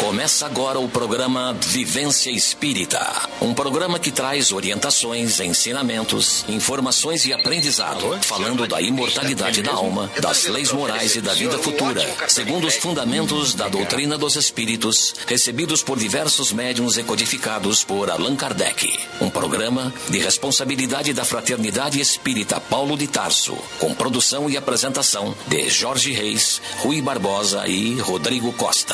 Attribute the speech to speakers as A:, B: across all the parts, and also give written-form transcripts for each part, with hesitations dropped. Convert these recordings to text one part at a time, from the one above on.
A: Começa agora o programa Vivência Espírita, um programa que traz orientações, ensinamentos, informações e aprendizado, falando da imortalidade da alma, das leis morais e da vida futura, segundo os fundamentos da doutrina dos espíritos, recebidos por diversos médiuns e codificados por Allan Kardec. Um programa de responsabilidade da Fraternidade Espírita Paulo de Tarso, com produção e apresentação de Jorge Reis, Rui Barbosa e Rodrigo Costa.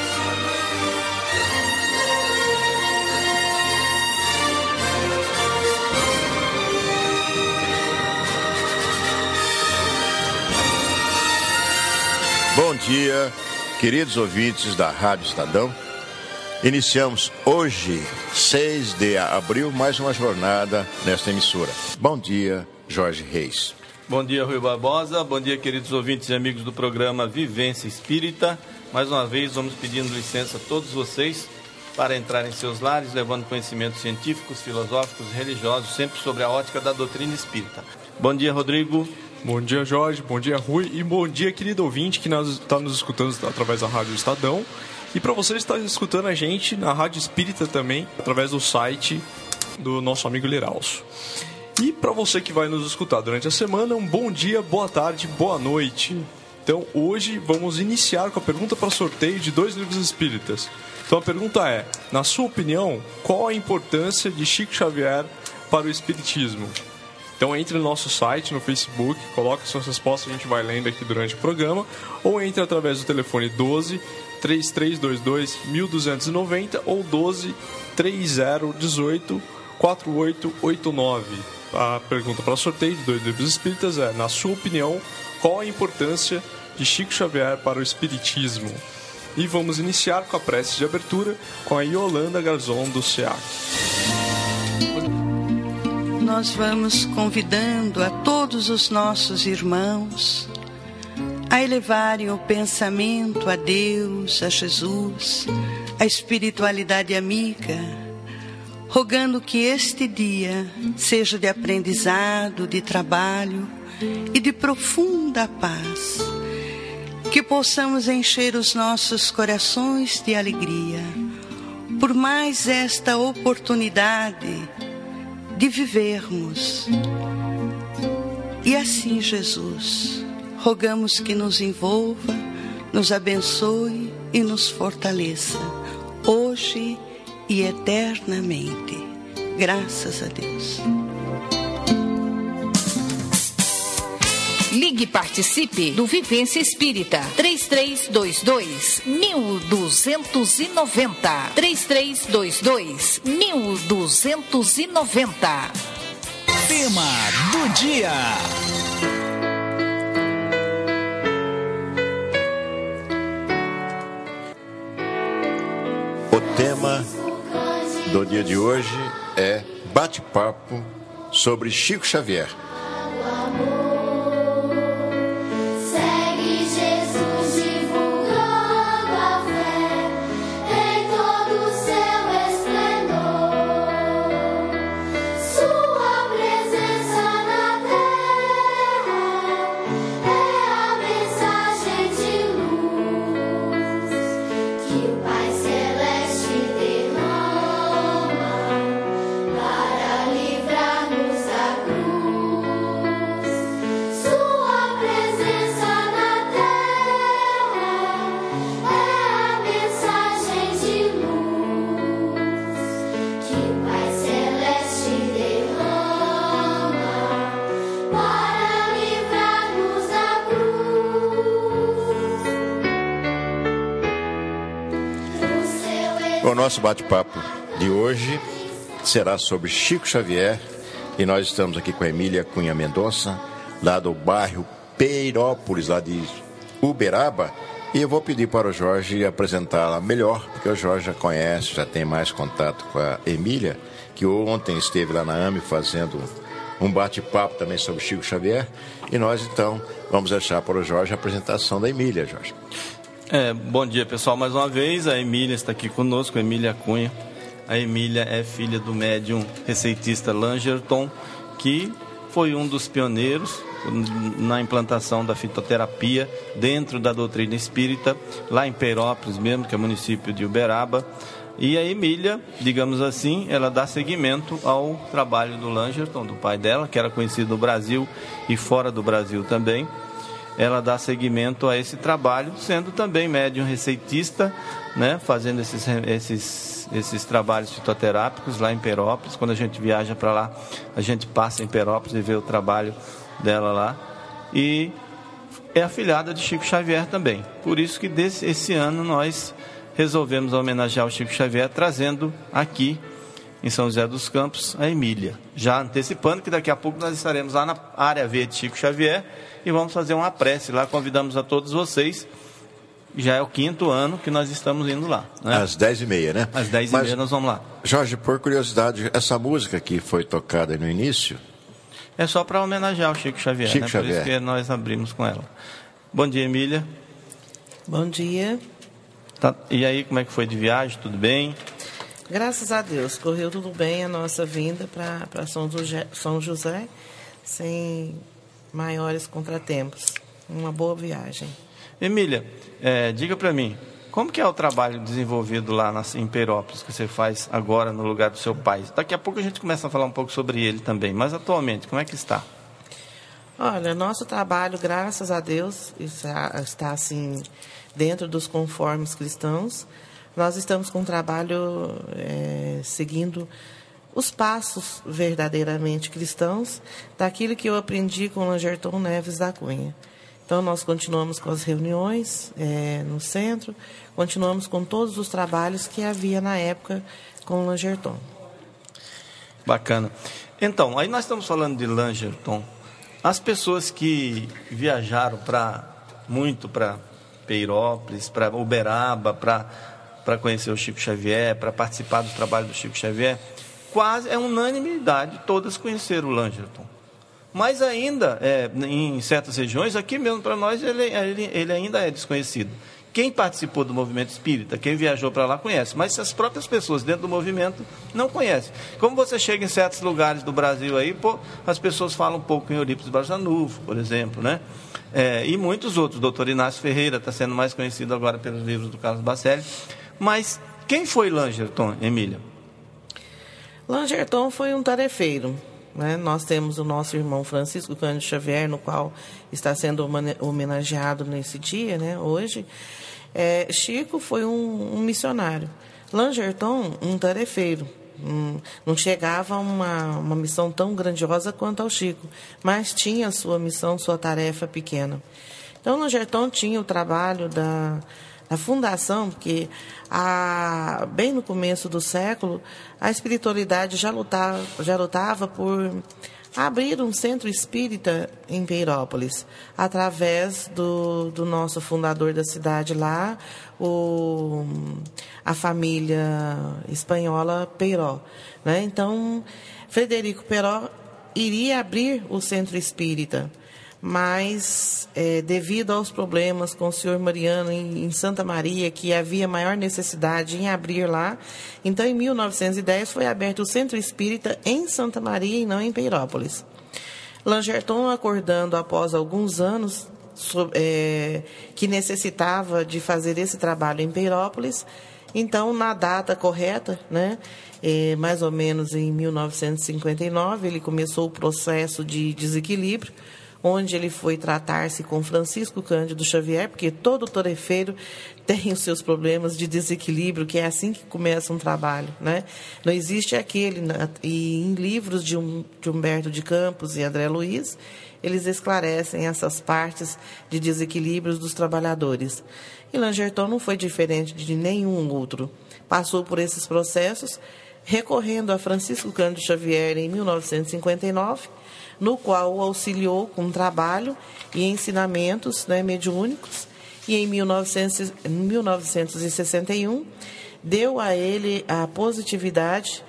B: Bom dia, queridos ouvintes da Rádio Estadão. Iniciamos hoje, 6 de abril, mais uma jornada nesta emissora. Bom dia, Jorge Reis.
C: Bom dia, Rui Barbosa. Bom dia, queridos ouvintes e amigos do programa Vivência Espírita. Mais uma vez, vamos pedindo licença a todos vocês para entrar em seus lares, levando conhecimentos científicos, filosóficos e religiosos, sempre sobre a ótica da doutrina espírita. Bom dia, Rodrigo.
D: Bom dia, Jorge. Bom dia, Rui. E bom dia, querido ouvinte que está nos escutando através da Rádio Estadão. E para você estar escutando a gente na Rádio Espírita também, através do site do nosso amigo Liralso. E para você que vai nos escutar durante a semana, um bom dia, boa tarde, boa noite. Então, hoje vamos iniciar com a pergunta para sorteio de 2 livros espíritas. Então, a pergunta é, na sua opinião, qual a importância de Chico Xavier para o espiritismo? Então entre no nosso site, no Facebook, coloque suas respostas, a gente vai lendo aqui durante o programa, ou entre através do telefone 12 3322 1290 ou 12 3018 4889. A pergunta para sorteio de 2 livros espíritas é, na sua opinião, qual a importância de Chico Xavier para o espiritismo? E vamos iniciar com a prece de abertura com a Yolanda Garzon do SEAC.
E: Nós vamos convidando a todos os nossos irmãos a elevarem o pensamento a Deus, a Jesus, a espiritualidade amiga, rogando que este dia seja de aprendizado, de trabalho e de profunda paz, que possamos encher os nossos corações de alegria, por mais esta oportunidade de vivermos. E assim, Jesus, rogamos que nos envolva, nos abençoe e nos fortaleça, hoje e eternamente. Graças a Deus.
F: Ligue e participe do Vivência Espírita. 3322-1290. 3322-1290.
G: Tema do dia.
B: O tema do dia de hoje é bate-papo sobre Chico Xavier. O nosso bate-papo de hoje será sobre Chico Xavier e nós estamos aqui com a Emília Cunha Mendonça, lá do bairro Peirópolis, lá de Uberaba, e eu vou pedir para o Jorge apresentá-la melhor, porque o Jorge já conhece, já tem mais contato com a Emília, que ontem esteve lá na AME fazendo um bate-papo também sobre Chico Xavier, e nós então vamos deixar para o Jorge a apresentação da Emília, Jorge.
C: Bom dia, pessoal, mais uma vez. A Emília está aqui conosco, a Emília Cunha. A Emília é filha do médium receitista Langerton, que foi um dos pioneiros na implantação da fitoterapia dentro da doutrina espírita, lá em Peirópolis mesmo, que é o município de Uberaba. E a Emília, digamos assim, ela dá seguimento ao trabalho do Langerton, do pai dela, que era conhecido no Brasil e fora do Brasil também. Ela dá seguimento a esse trabalho, sendo também médium receitista, né, fazendo esses trabalhos fitoterápicos lá em Peirópolis. Quando a gente viaja para lá, a gente passa em Peirópolis e vê o trabalho dela lá. E é afilhada de Chico Xavier também. Por isso que esse ano nós resolvemos homenagear o Chico Xavier, trazendo aqui em São José dos Campos a Emília. Já antecipando que daqui a pouco nós estaremos lá na área V de Chico Xavier e vamos fazer uma prece lá. Convidamos a todos vocês. Já é o 5º ano que nós estamos indo lá, né?
B: Às 10h30, né?
C: Às 10h30 nós vamos lá.
B: Jorge, por curiosidade, essa música que foi tocada no início...
C: É só para homenagear o Chico Xavier,
B: Chico
C: né?
B: Xavier.
C: Por isso que nós abrimos com ela. Bom dia, Emília.
H: Bom dia.
C: Tá. E aí, como é que foi de viagem? Tudo bem?
H: Graças a Deus, correu tudo bem a nossa vinda para São José, sem maiores contratempos. Uma boa viagem.
C: Emília, diga para mim, como que é o trabalho desenvolvido lá em Peirópolis, que você faz agora no lugar do seu pai? Daqui a pouco a gente começa a falar um pouco sobre ele também, mas atualmente, como é que está?
H: Olha, nosso trabalho, graças a Deus, está assim, dentro dos conformes cristãos. Nós estamos com um trabalho seguindo os passos verdadeiramente cristãos daquilo que eu aprendi com o Langerton Neves da Cunha. Então, nós continuamos com as reuniões no centro, continuamos com todos os trabalhos que havia na época com o Langerton.
C: Bacana. Então, aí nós estamos falando de Langerton. As pessoas que viajaram muito para Peirópolis, para Uberaba, para conhecer o Chico Xavier, para participar do trabalho do Chico Xavier, quase é unanimidade, todas conheceram o Langerton. Mas ainda, em certas regiões, aqui mesmo para nós, ele ainda é desconhecido. Quem participou do movimento espírita, quem viajou para lá, conhece. Mas as próprias pessoas dentro do movimento não conhecem. Como você chega em certos lugares do Brasil aí, as pessoas falam um pouco em Eurípides Barçanufo, por exemplo, né? E muitos outros. O doutor Inácio Ferreira está sendo mais conhecido agora pelos livros do Carlos Bacelli. Mas quem foi Langerton, Emília?
H: Langerton foi um tarefeiro. Né? Nós temos o nosso irmão Francisco Cândido Xavier, no qual está sendo homenageado nesse dia, né? Hoje. Chico foi um missionário. Langerton, um tarefeiro. Não chegava a uma missão tão grandiosa quanto ao Chico, mas tinha sua missão, sua tarefa pequena. Então, Langerton tinha o trabalho da fundação, porque bem no começo do século, a espiritualidade já lutava por abrir um centro espírita em Peirópolis, através do nosso fundador da cidade lá, a família espanhola Peiró. Né? Então, Frederico Peiró iria abrir o centro espírita, mas devido aos problemas com o senhor Mariano em Santa Maria, que havia maior necessidade em abrir lá, então em 1910 foi aberto o Centro Espírita em Santa Maria e não em Peirópolis. Langerton, acordando após alguns anos que necessitava de fazer esse trabalho em Peirópolis, então na data correta, né, mais ou menos em 1959, ele começou o processo de desequilíbrio, onde ele foi tratar-se com Francisco Cândido Xavier, porque todo tarefeiro tem os seus problemas de desequilíbrio, que é assim que começa um trabalho, né? Não existe aquele, e em livros de Humberto de Campos e André Luiz, eles esclarecem essas partes de desequilíbrios dos trabalhadores. E Langerton não foi diferente de nenhum outro. Passou por esses processos, recorrendo a Francisco Cândido Xavier em 1959, no qual o auxiliou com trabalho e ensinamentos, né, mediúnicos, e em 1961 deu a ele a positividade,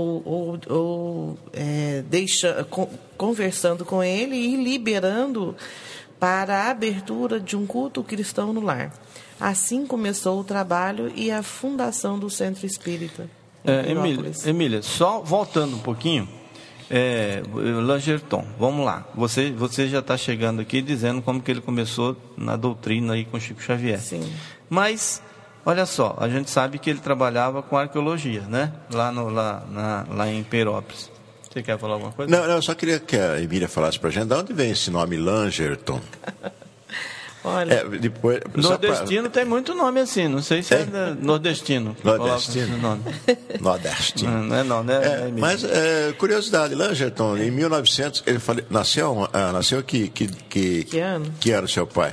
H: conversando com ele e liberando para a abertura de um culto cristão no lar. Assim começou o trabalho e a fundação do Centro Espírita.
C: Emília, só voltando um pouquinho, Langerton, vamos lá. Você já está chegando aqui dizendo como que ele começou na doutrina aí com Chico Xavier.
H: Sim.
C: Mas, olha só, a gente sabe que ele trabalhava com arqueologia, né? Lá em Peirópolis. Você quer falar alguma coisa?
B: Não, eu só queria que a Emília falasse para a gente de onde vem esse nome Langerton.
H: Olha,
B: Depois,
C: nordestino tem muito nome assim, não sei se é nordestino.
B: Nordestino?
C: Nome.
B: Nordestino.
C: Não,
B: mas, curiosidade, Langerton, em 1900, ele nasceu que
H: ano?
B: Que ano seu pai?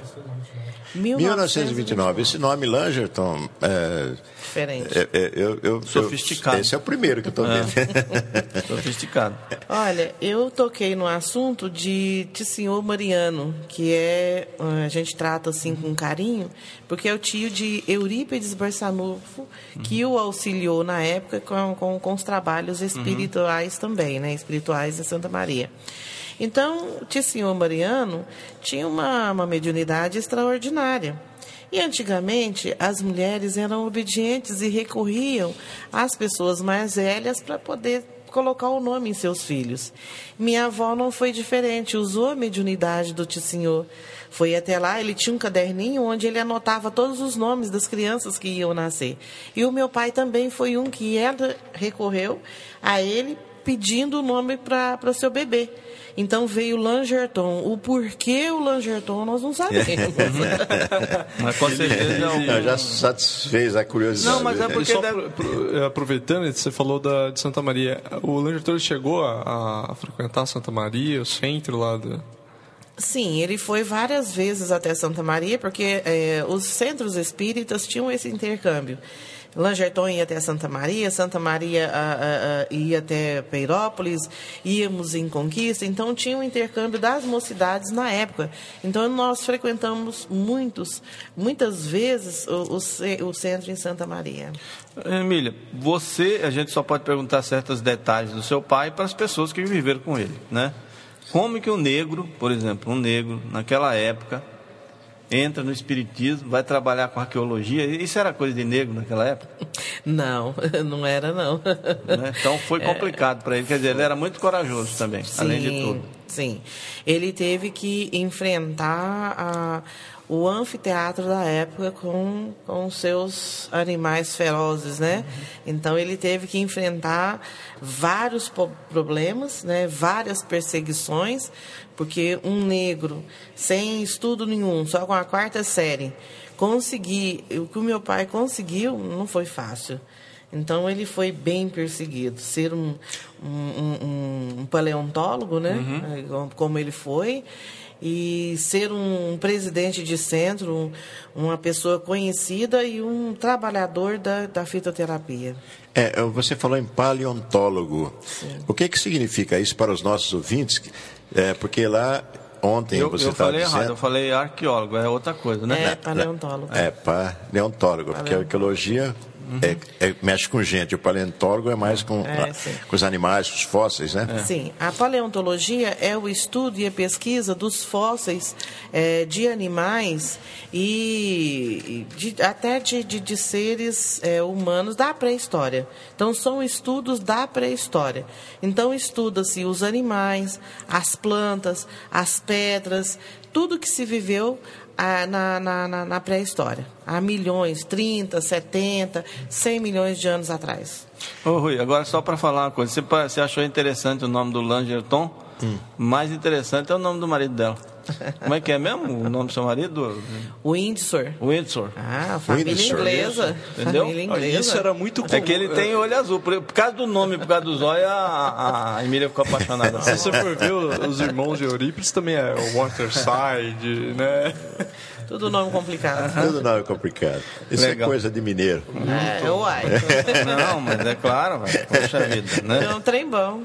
B: 1929. Esse nome Langerton
H: diferente.
C: Sofisticado.
B: Esse é o primeiro que eu estou vendo.
C: Sofisticado.
H: Olha, eu toquei no assunto de Senhor Mariano, que a gente trata assim com carinho, porque é o tio de Eurípides Barçanufo, que o auxiliou na época com os trabalhos espirituais também, né? Espirituais em Santa Maria. Então, o Senhor Mariano tinha uma mediunidade extraordinária. E antigamente as mulheres eram obedientes e recorriam às pessoas mais velhas para poder colocar o nome em seus filhos. Minha avó não foi diferente, usou a mediunidade do Senhor. Foi até lá, ele tinha um caderninho onde ele anotava todos os nomes das crianças que iam nascer. E o meu pai também foi um que ela recorreu a ele pedindo o nome para o seu bebê. Então veio o Langerton. O porquê o Langerton nós não sabemos.
C: Mas com certeza
B: já satisfez a curiosidade.
C: Não, mas é porque
D: aproveitando, você falou de Santa Maria. O Langerton chegou a frequentar Santa Maria, o centro lá do...
H: Sim, ele foi várias vezes até Santa Maria, porque os centros espíritas tinham esse intercâmbio. Langerton ia até Santa Maria ia até Peirópolis, íamos em Conquista, então tinha um intercâmbio das mocidades na época. Então nós frequentamos muitas vezes o centro em Santa Maria.
C: Emília, a gente só pode perguntar certos detalhes do seu pai para as pessoas que viveram com ele, né? Como que por exemplo, um negro naquela época entra no espiritismo, vai trabalhar com arqueologia? Isso era coisa de negro naquela época?
H: Não, não era não.
C: Né? Então foi complicado para ele, quer dizer, ele era muito corajoso também, sim, além de tudo.
H: Sim, ele teve que enfrentar o anfiteatro da época com seus animais ferozes, né? Então ele teve que enfrentar vários problemas, né? Várias perseguições, porque um negro sem estudo nenhum, só com a 4ª série, conseguir o que o meu pai conseguiu não foi fácil. Então ele foi bem perseguido. Ser um paleontólogo, né? Como ele foi, e ser um presidente de centro, uma pessoa conhecida e um trabalhador da fitoterapia.
B: Você falou em paleontólogo. Sim. O que significa isso para os nossos ouvintes? Porque lá ontem você estava dizendo...
C: errado, eu falei arqueólogo, é outra coisa, né?
H: Paleontólogo.
B: Paleontólogo, porque a arqueologia mexe com gente, o paleontólogo é mais com os animais, os fósseis, né?
H: Sim, a paleontologia é o estudo e a pesquisa dos fósseis de animais e até de seres humanos da pré-história. Então, são estudos da pré-história. Então, estuda-se os animais, as plantas, as pedras, tudo que se viveu na pré-história, há milhões, 30, 70, 100 milhões de anos atrás.
C: Ô Rui, agora só para falar uma coisa, você achou interessante o nome do Langerton? Mais interessante é o nome do marido dela. Como é que é mesmo o nome do seu marido?
H: Windsor. Família inglesa.
C: Entendeu?
H: Família inglesa.
D: Isso era muito comum.
C: É que ele tem olho azul. Por causa do nome, por causa do zóio, a Emília ficou apaixonada.
D: Se você for ver, os irmãos de Eurípides também é o Waterside, né?
H: Tudo nome complicado.
B: Tudo nome complicado. Isso
C: Legal.
B: É coisa de mineiro.
H: Uai.
C: Não, mas é claro, poxa vida, né?
H: É um trem bom.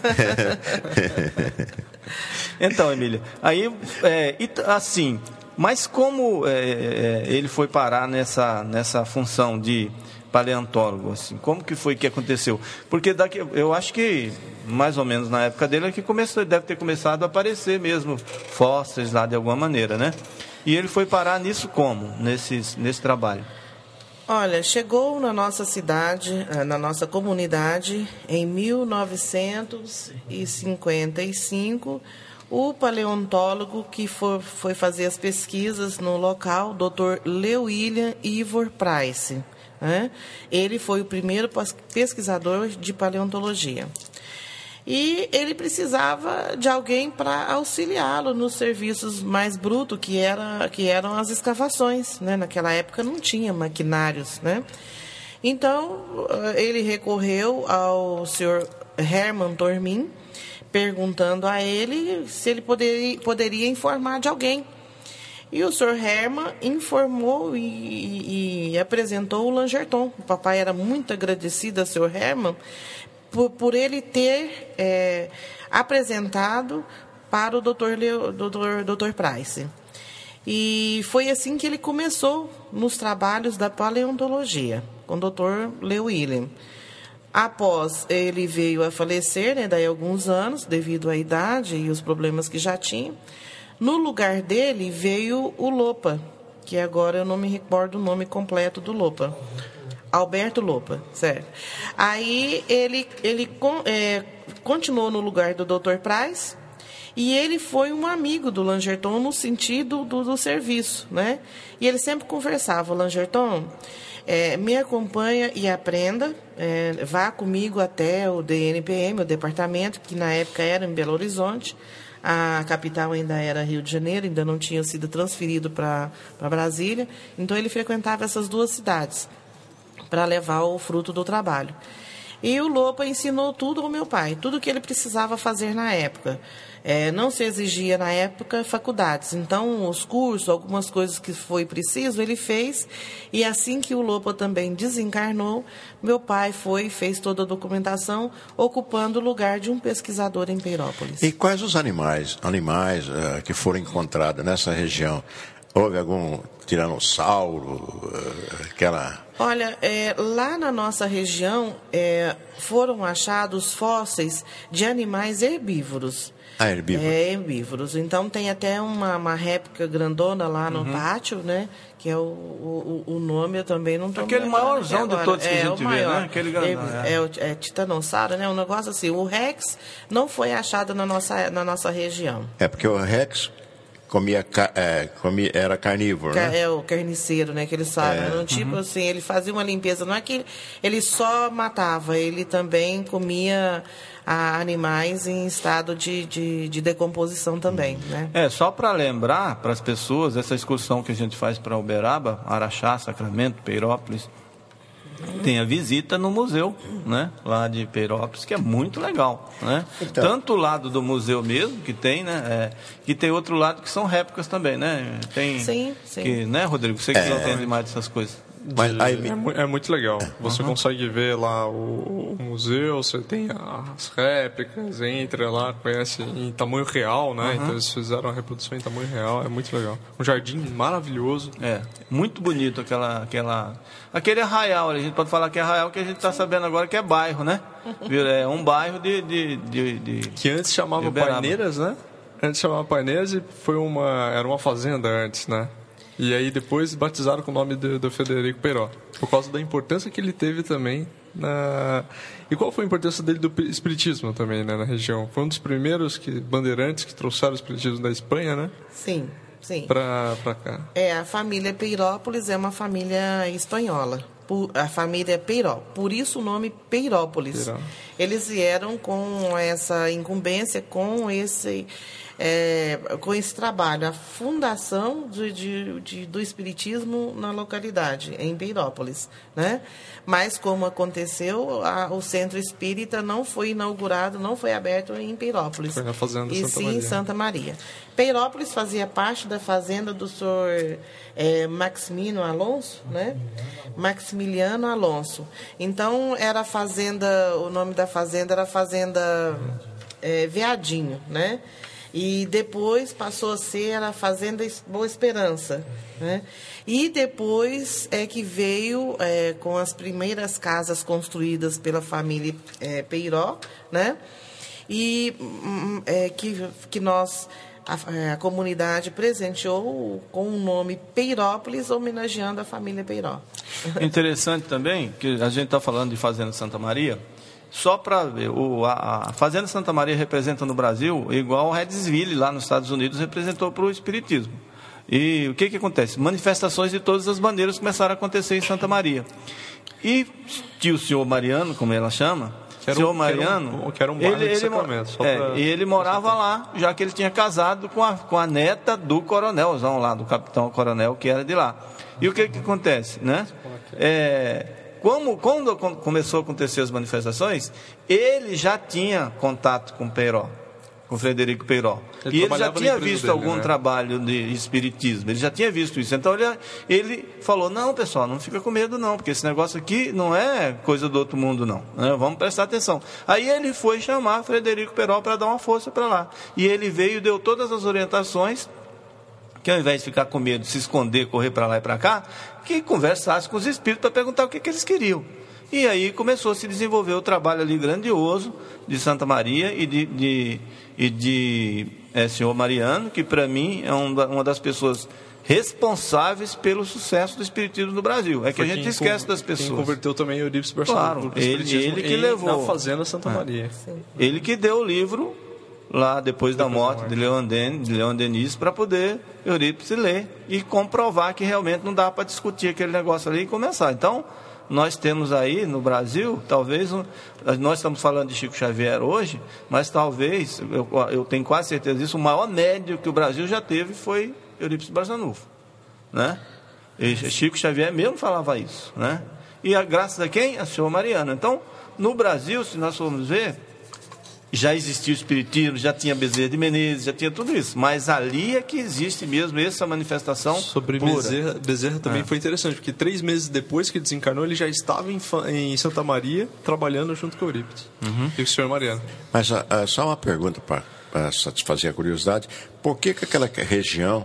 C: Então, Emília, aí, assim, mas como ele foi parar nessa função de paleontólogo, assim, como que foi que aconteceu? Porque eu acho que, mais ou menos na época dele, é que deve ter começado a aparecer mesmo fósseis lá de alguma maneira, né? E ele foi parar nisso como? Nesse trabalho?
H: Olha, chegou na nossa cidade, na nossa comunidade, em 1955, o paleontólogo que foi fazer as pesquisas no local, Dr. Lewilliam Ivor Price. Né? Ele foi o primeiro pesquisador de paleontologia. E ele precisava de alguém para auxiliá-lo nos serviços mais brutos, que eram as escavações. Né? Naquela época não tinha maquinários. Né? Então, ele recorreu ao senhor Hermann Tormin, perguntando a ele se ele poderia informar de alguém. E o senhor Hermann informou e apresentou o Langerton. O papai era muito agradecido ao senhor Hermann por ele ter apresentado para o Dr. Price. E foi assim que ele começou nos trabalhos da paleontologia, com o Dr. Lewilliam. Após ele veio a falecer, né, daí alguns anos, devido à idade e os problemas que já tinha, no lugar dele veio o Lopa, que agora eu não me recordo o nome completo do Lopa. Alberto Lopa, certo. Aí ele continuou no lugar do Dr. Price e ele foi um amigo do Langerton no sentido do serviço, né? E ele sempre conversava, Langerton, me acompanha e aprenda, vá comigo até o DNPM, o departamento, que na época era em Belo Horizonte. A capital ainda era Rio de Janeiro, ainda não tinha sido transferido para Brasília. Então ele frequentava essas duas cidades para levar o fruto do trabalho. E o Lopa ensinou tudo ao meu pai, tudo o que ele precisava fazer na época. Não se exigia na época faculdades, então os cursos, algumas coisas que foi preciso, ele fez. E assim que o Lopa também desencarnou, meu pai fez toda a documentação, ocupando o lugar de um pesquisador em Peirópolis.
B: E quais os animais que foram encontrados nessa região? Houve algum tiranossauro,
H: Olha, lá na nossa região foram achados fósseis de animais herbívoros.
B: Ah, herbívoros.
H: Herbívoros. Então tem até uma réplica grandona lá no pátio, né? Que é o nome, eu também não estou me lembrando.
C: Aquele maiorzão de todos que a gente vê, né? Aquele grandão.
H: É titanossauro, né? Um negócio assim. O Rex não foi achado na nossa região.
B: Porque o Rex era carnívoro, né?
H: É o carniceiro, né? Que eles falam. Tipo assim, ele fazia uma limpeza. Não é que ele só matava, ele também comia animais em estado de decomposição também, né?
C: Só para lembrar para as pessoas, essa excursão que a gente faz para Uberaba, Araxá, Sacramento, Peirópolis, tem a visita no museu, né? Lá de Peirópolis, que é muito legal, né? Então, tanto o lado do museu mesmo, que tem, né? Que tem outro lado que são réplicas também, né? Tem,
H: sim.
C: Que, né, Rodrigo? Você que entende mais dessas coisas.
D: Mas é muito legal. Você consegue ver lá o museu, você tem as réplicas, entra lá, conhece em tamanho real, né? Então eles fizeram a reprodução em tamanho real, é muito legal. Um jardim maravilhoso.
C: Muito bonito aquele arraial, a gente pode falar que é arraial, que a gente está sabendo agora que é bairro, né? É um bairro de
D: que antes chamava Paineiras, né? Antes chamava Paineiras e era uma fazenda antes, né? E aí depois batizaram com o nome do Frederico Peiró, por causa da importância que ele teve também E qual foi a importância dele do espiritismo também, né, na região? Foi um dos primeiros bandeirantes que trouxeram o espiritismo da Espanha, né?
H: Sim.
D: Para cá.
H: A família Peirópolis é uma família espanhola. A família Peiró, por isso o nome Peirópolis. Eles vieram com essa incumbência, com esse trabalho, a fundação do espiritismo na localidade, em Peirópolis, né? Mas como aconteceu, o centro espírita não foi inaugurado, não foi aberto em Peirópolis.
D: Foi na fazenda
H: Santa Maria. Em Santa Maria. Peirópolis fazia parte da fazenda do senhor Maximiliano Alonso, né? Maximiliano Alonso. Então era o nome da fazenda era Fazenda Veadinho, né? E depois passou a ser a Fazenda Boa Esperança, né? E depois que veio com as primeiras casas construídas pela família Peiró, né? E que nós a comunidade presenteou com o nome Peirópolis, homenageando a família Peiró.
C: Interessante também, que a gente está falando de Fazenda Santa Maria, só para ver, a Fazenda Santa Maria representa no Brasil igual o Redesville lá nos Estados Unidos representou para o Espiritismo. E o que acontece? Manifestações de todas as bandeiras começaram a acontecer em Santa Maria. E o senhor Mariano, como ela chama, senhor Mariano, ele morava lá, já que ele tinha casado com a neta do coronelzão lá, do capitão coronel, que era de lá. E o que acontece, né? Quando começou a acontecer as manifestações, ele já tinha contato com Peiró, com Frederico Peiró. E ele já tinha visto algum trabalho de espiritismo, ele já tinha visto isso. Então ele falou, não, pessoal, não fica com medo não, porque esse negócio aqui não é coisa do outro mundo não, né? Vamos prestar atenção. Aí ele foi chamar Frederico Peiró para dar uma força para lá. E ele veio e deu todas as orientações, que ao invés de ficar com medo, se esconder, correr para lá e para cá, que conversasse com os espíritos para perguntar o que eles queriam. E aí começou a se desenvolver o trabalho ali grandioso de Santa Maria e de senhor Mariano, que para mim é uma das pessoas responsáveis pelo sucesso do espiritismo no Brasil. É que a gente esquece das pessoas.
D: Quem converteu também Eurípides Barçanufo.
C: Claro, ele que levou
D: na Fazenda Santa Maria.
C: Ele que deu o livro lá depois da morte de Leon Denis, para poder Eurípides ler e comprovar que realmente não dá para discutir aquele negócio ali e começar. Então, nós temos aí no Brasil, talvez, nós estamos falando de Chico Xavier hoje, mas talvez, eu tenho quase certeza disso, o maior médium que o Brasil já teve foi Eurípides Barçanufo, né? E Chico Xavier mesmo falava isso, né? E graças a quem? A senhora Mariana. Então, no Brasil, se nós formos ver, já existia o espiritismo, já tinha Bezerra de Menezes, já tinha tudo isso. Mas ali é que existe mesmo essa manifestação
D: sobre
C: pura.
D: Bezerra também foi interessante, porque 3 meses depois que ele desencarnou, ele já estava em Santa Maria, trabalhando junto com o Eurípides e o senhor Mariano.
B: Mas só uma pergunta para satisfazer a curiosidade. Por que aquela região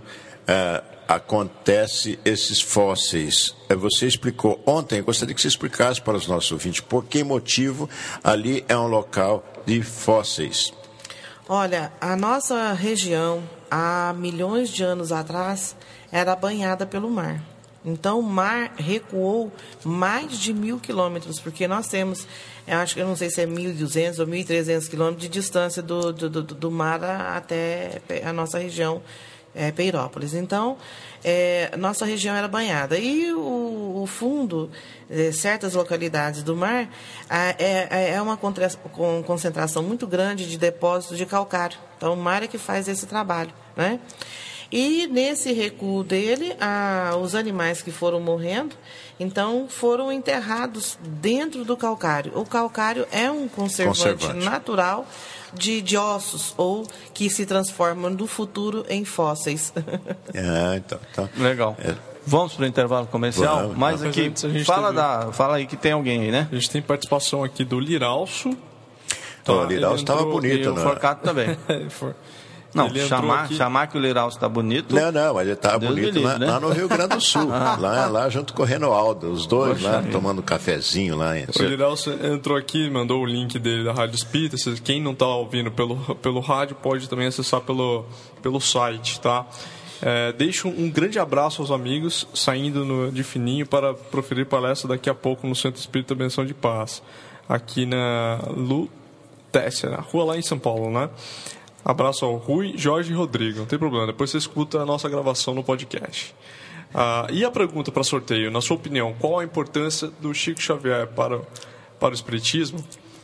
B: acontece esses fósseis? Você explicou ontem, eu gostaria que você explicasse para os nossos ouvintes por que motivo ali é um local de fósseis.
H: Olha, a nossa região, há milhões de anos atrás, era banhada pelo mar. Então, o mar recuou mais de 1.000 quilômetros, porque nós temos, eu não sei se é 1.200 ou 1.300 quilômetros de distância do mar até a nossa região, Peirópolis. Então, nossa região era banhada. E o fundo, certas localidades do mar, é uma concentração muito grande de depósitos de calcário. Então, o mar é que faz esse trabalho, né? E nesse recuo dele, os animais que foram morrendo, então foram enterrados dentro do calcário. O calcário é um conservante natural de ossos, ou que se transformam no futuro em fósseis.
B: Então.
C: Legal. Vamos para o intervalo comercial?
B: Vamos.
C: Mas aqui, fala aí que tem alguém aí, né?
D: A gente tem participação aqui do Liralço.
B: O Liralço estava bonito,
C: e o Forcato também. Não, chamar que o Liralço está bonito.
B: Não, mas ele estava bonito
C: livre, né?
B: lá no Rio Grande do Sul. lá junto com o Renoaldo, os dois lá tomando um cafezinho lá.
D: O Liralço entrou aqui, mandou o link dele da Rádio Espírita. Quem não está ouvindo pelo rádio pode também acessar pelo site, tá? Deixo um grande abraço aos amigos, saindo de fininho para proferir palestra daqui a pouco no Centro Espírita Benção de Paz, aqui na Lutécia, na rua lá em São Paulo, né? Abraço ao Rui, Jorge e Rodrigo. Não tem problema, depois você escuta a nossa gravação no podcast. E a pergunta para sorteio, na sua opinião, qual a importância do Chico Xavier para o Espiritismo?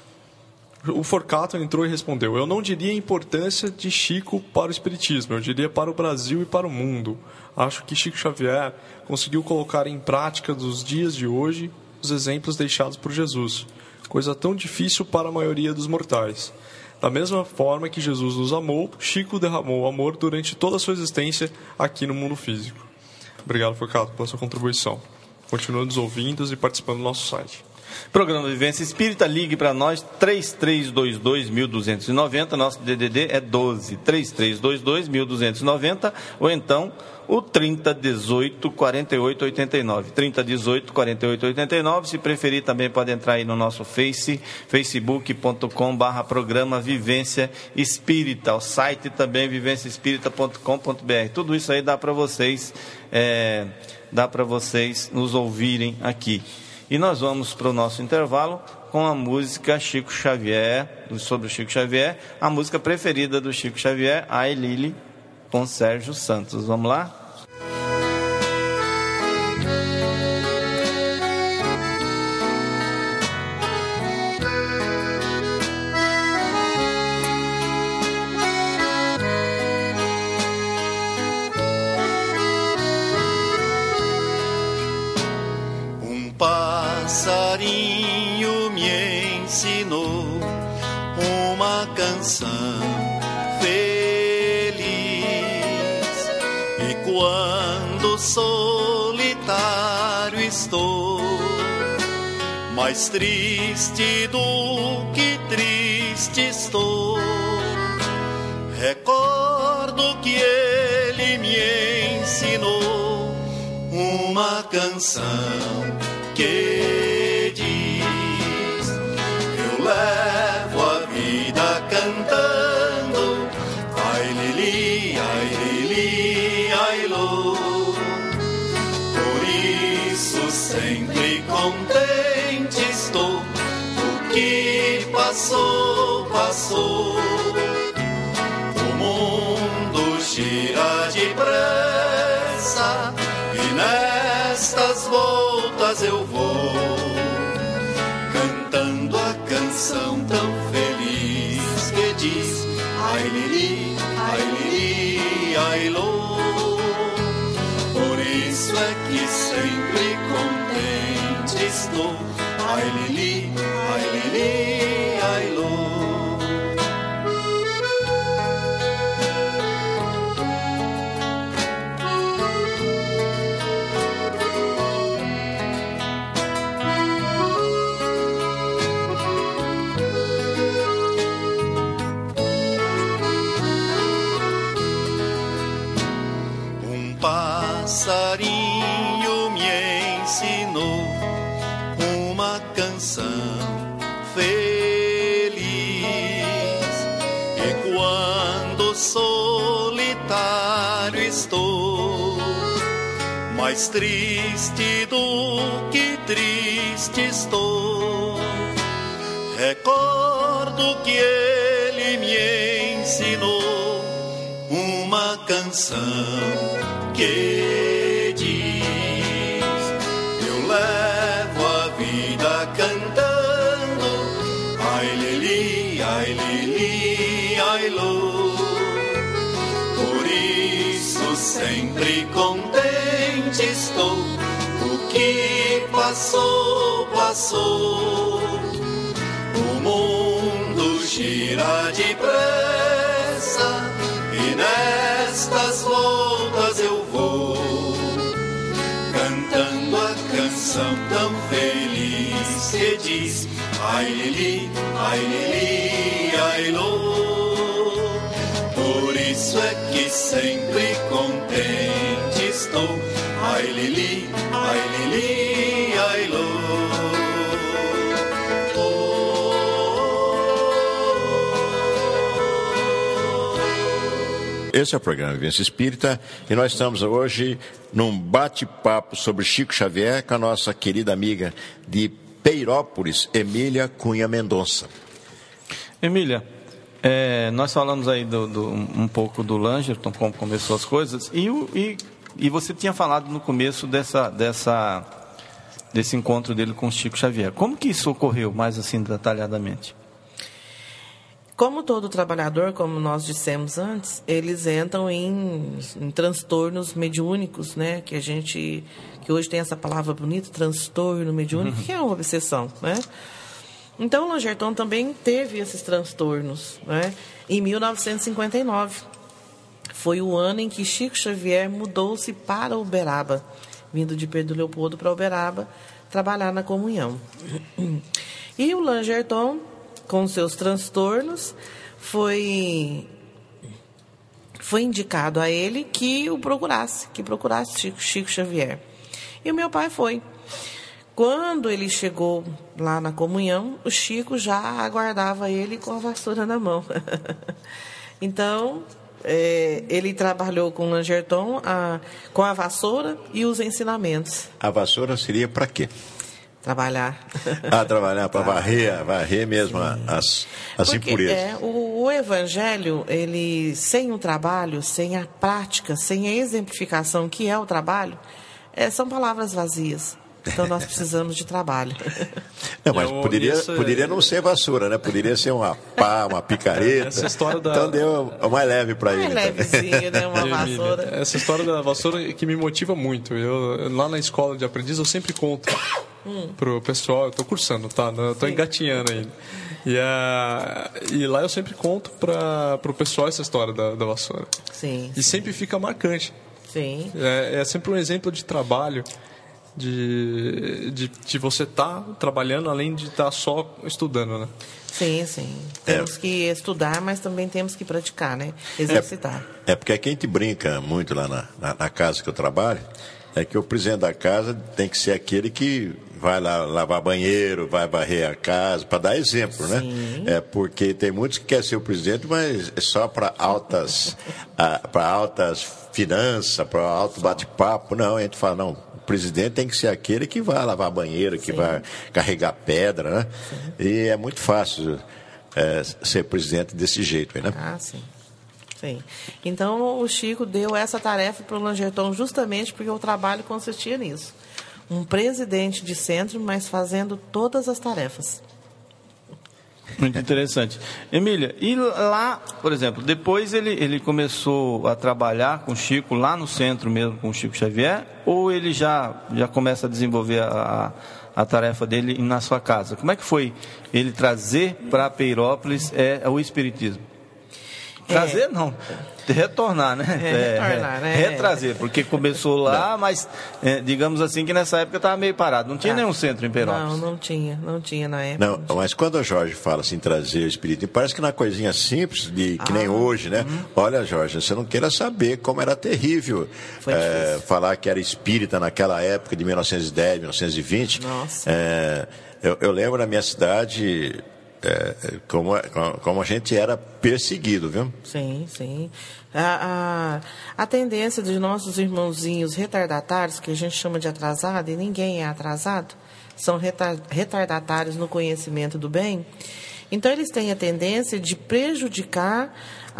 D: O Forcato entrou e respondeu: eu não diria a importância de Chico para o Espiritismo, eu diria para o Brasil e para o mundo. Acho que Chico Xavier conseguiu colocar em prática dos dias de hoje os exemplos deixados por Jesus, coisa tão difícil para a maioria dos mortais. Da mesma forma que Jesus nos amou, Chico derramou amor durante toda a sua existência aqui no mundo físico. Obrigado, Forcato, pela sua contribuição. Continue nos ouvindo e participando do nosso site.
C: Programa Vivência Espírita, ligue para nós, 3322-1290, nosso DDD é 12, 3322-1290, ou então o 3018-4889, 3018-4889, se preferir também pode entrar aí no nosso facebook.com/programa Vivência Espírita, o site também vivenciaespírita.com.br, tudo isso aí dá para vocês nos ouvirem aqui. E nós vamos para o nosso intervalo com a música Chico Xavier, sobre o Chico Xavier, a música preferida do Chico Xavier, Ai Lili, com Sérgio Santos. Vamos lá?
I: Passarinho me ensinou uma canção feliz, e quando solitário estou, mais triste do que triste estou, recordo que ele me ensinou uma canção que diz: eu levo a vida cantando, ai Lili, ai Lô. Por isso sempre contente estou, o que passou, passou. O mundo gira depressa e nestas voltas eu vou, cantando a canção tão feliz que diz: ai Lili, ai Lô. Por isso é que sempre contente estou, ai Lili, ai Lô. Passarinho me ensinou uma canção feliz, e quando solitário estou, mais triste do que triste estou, recordo que ele me ensinou uma canção que diz: eu levo a vida cantando, ai Lili, ai Lô. Por isso sempre contente estou, o que passou, passou. O mundo gira depressa e nestas voltas eu vou, cantando a canção tão feliz que diz: ai Lili, ai Lô. Por isso é que sempre contente estou, ai Lili, ai Lô.
B: Esse é o programa Vivência Espírita e nós estamos hoje num bate-papo sobre Chico Xavier com a nossa querida amiga de Peirópolis, Emília Cunha Mendonça.
C: Emília, nós falamos aí um pouco do Langerton, como começou as coisas, e você tinha falado no começo desse encontro dele com o Chico Xavier. Como que isso ocorreu, mais assim detalhadamente?
H: Como todo trabalhador, como nós dissemos antes, eles entram em transtornos mediúnicos, né? Que hoje tem essa palavra bonita, transtorno mediúnico, que é uma obsessão, né? Então, o Langerton também teve esses transtornos, né? Em 1959, foi o ano em que Chico Xavier mudou-se para Uberaba, vindo de Pedro Leopoldo para Uberaba, trabalhar na comunhão. E o Langerton, com seus transtornos, foi indicado a ele que procurasse Chico Xavier. E o meu pai foi. Quando ele chegou lá na comunhão, o Chico já aguardava ele com a vassoura na mão. Então, ele trabalhou com o Langerton com a vassoura e os ensinamentos.
B: A vassoura seria para quê?
H: Trabalhar.
B: Trabalhar para varrer mesmo as impurezas.
H: O Evangelho, ele, sem o trabalho, sem a prática, sem a exemplificação que é o trabalho, são palavras vazias. Então nós precisamos de trabalho.
B: Não, mas poderia não ser vassoura, né? Poderia ser uma pá, uma picareta.
D: Essa história
B: Então deu mais leve para ele.
H: Mais levezinho, né? Uma vassoura.
D: Essa história da vassoura que me motiva muito. Lá na escola de aprendiz eu sempre conto pro pessoal. Eu tô cursando, tá? Eu tô engatinhando ainda. E lá eu sempre conto pro pessoal essa história da vassoura.
H: Sim.
D: E sempre fica marcante.
H: Sim.
D: É sempre um exemplo de trabalho. De você estar trabalhando além de estar só estudando, né?
H: Sim. Temos que estudar, mas também temos que praticar, né? Exercitar.
B: Porque aqui a gente brinca muito lá na casa que eu trabalho, é que o presidente da casa tem que ser aquele que vai lá lavar banheiro, vai varrer a casa, para dar exemplo, né? Porque tem muitos que querem ser o presidente, mas é só para altas finanças, para alto bate-papo. Não, a gente fala, não, o presidente tem que ser aquele que vai lavar banheiro, que vai carregar pedra, né? E é muito fácil ser presidente desse jeito aí, né?
H: Sim. Então, o Chico deu essa tarefa para o Langerton justamente porque o trabalho consistia nisso. Um presidente de centro, mas fazendo todas as tarefas.
C: Muito interessante. Emília, e lá, por exemplo, depois ele começou a trabalhar com o Chico lá no centro mesmo, com o Chico Xavier, ou ele já começa a desenvolver a tarefa dele na sua casa? Como é que foi ele trazer para Peirópolis o Espiritismo? Trazer não, retornar, né?
H: Retornar, né?
C: Retrazer, porque começou lá, mas digamos assim que nessa época estava meio parado. Não tinha nenhum centro em Peirópolis.
H: Não tinha na época.
B: Não, mas quando o Jorge fala assim, trazer o espiritismo, parece que na coisinha simples, que nem hoje, né? Olha, Jorge, você não queira saber como era terrível falar que era espírita naquela época de 1910, 1920.
H: Nossa.
B: Eu lembro na minha cidade... como a gente era perseguido, viu?
H: Sim. A tendência dos nossos irmãozinhos retardatários, que a gente chama de atrasado, e ninguém é atrasado, são retardatários no conhecimento do bem. Então, eles têm a tendência de prejudicar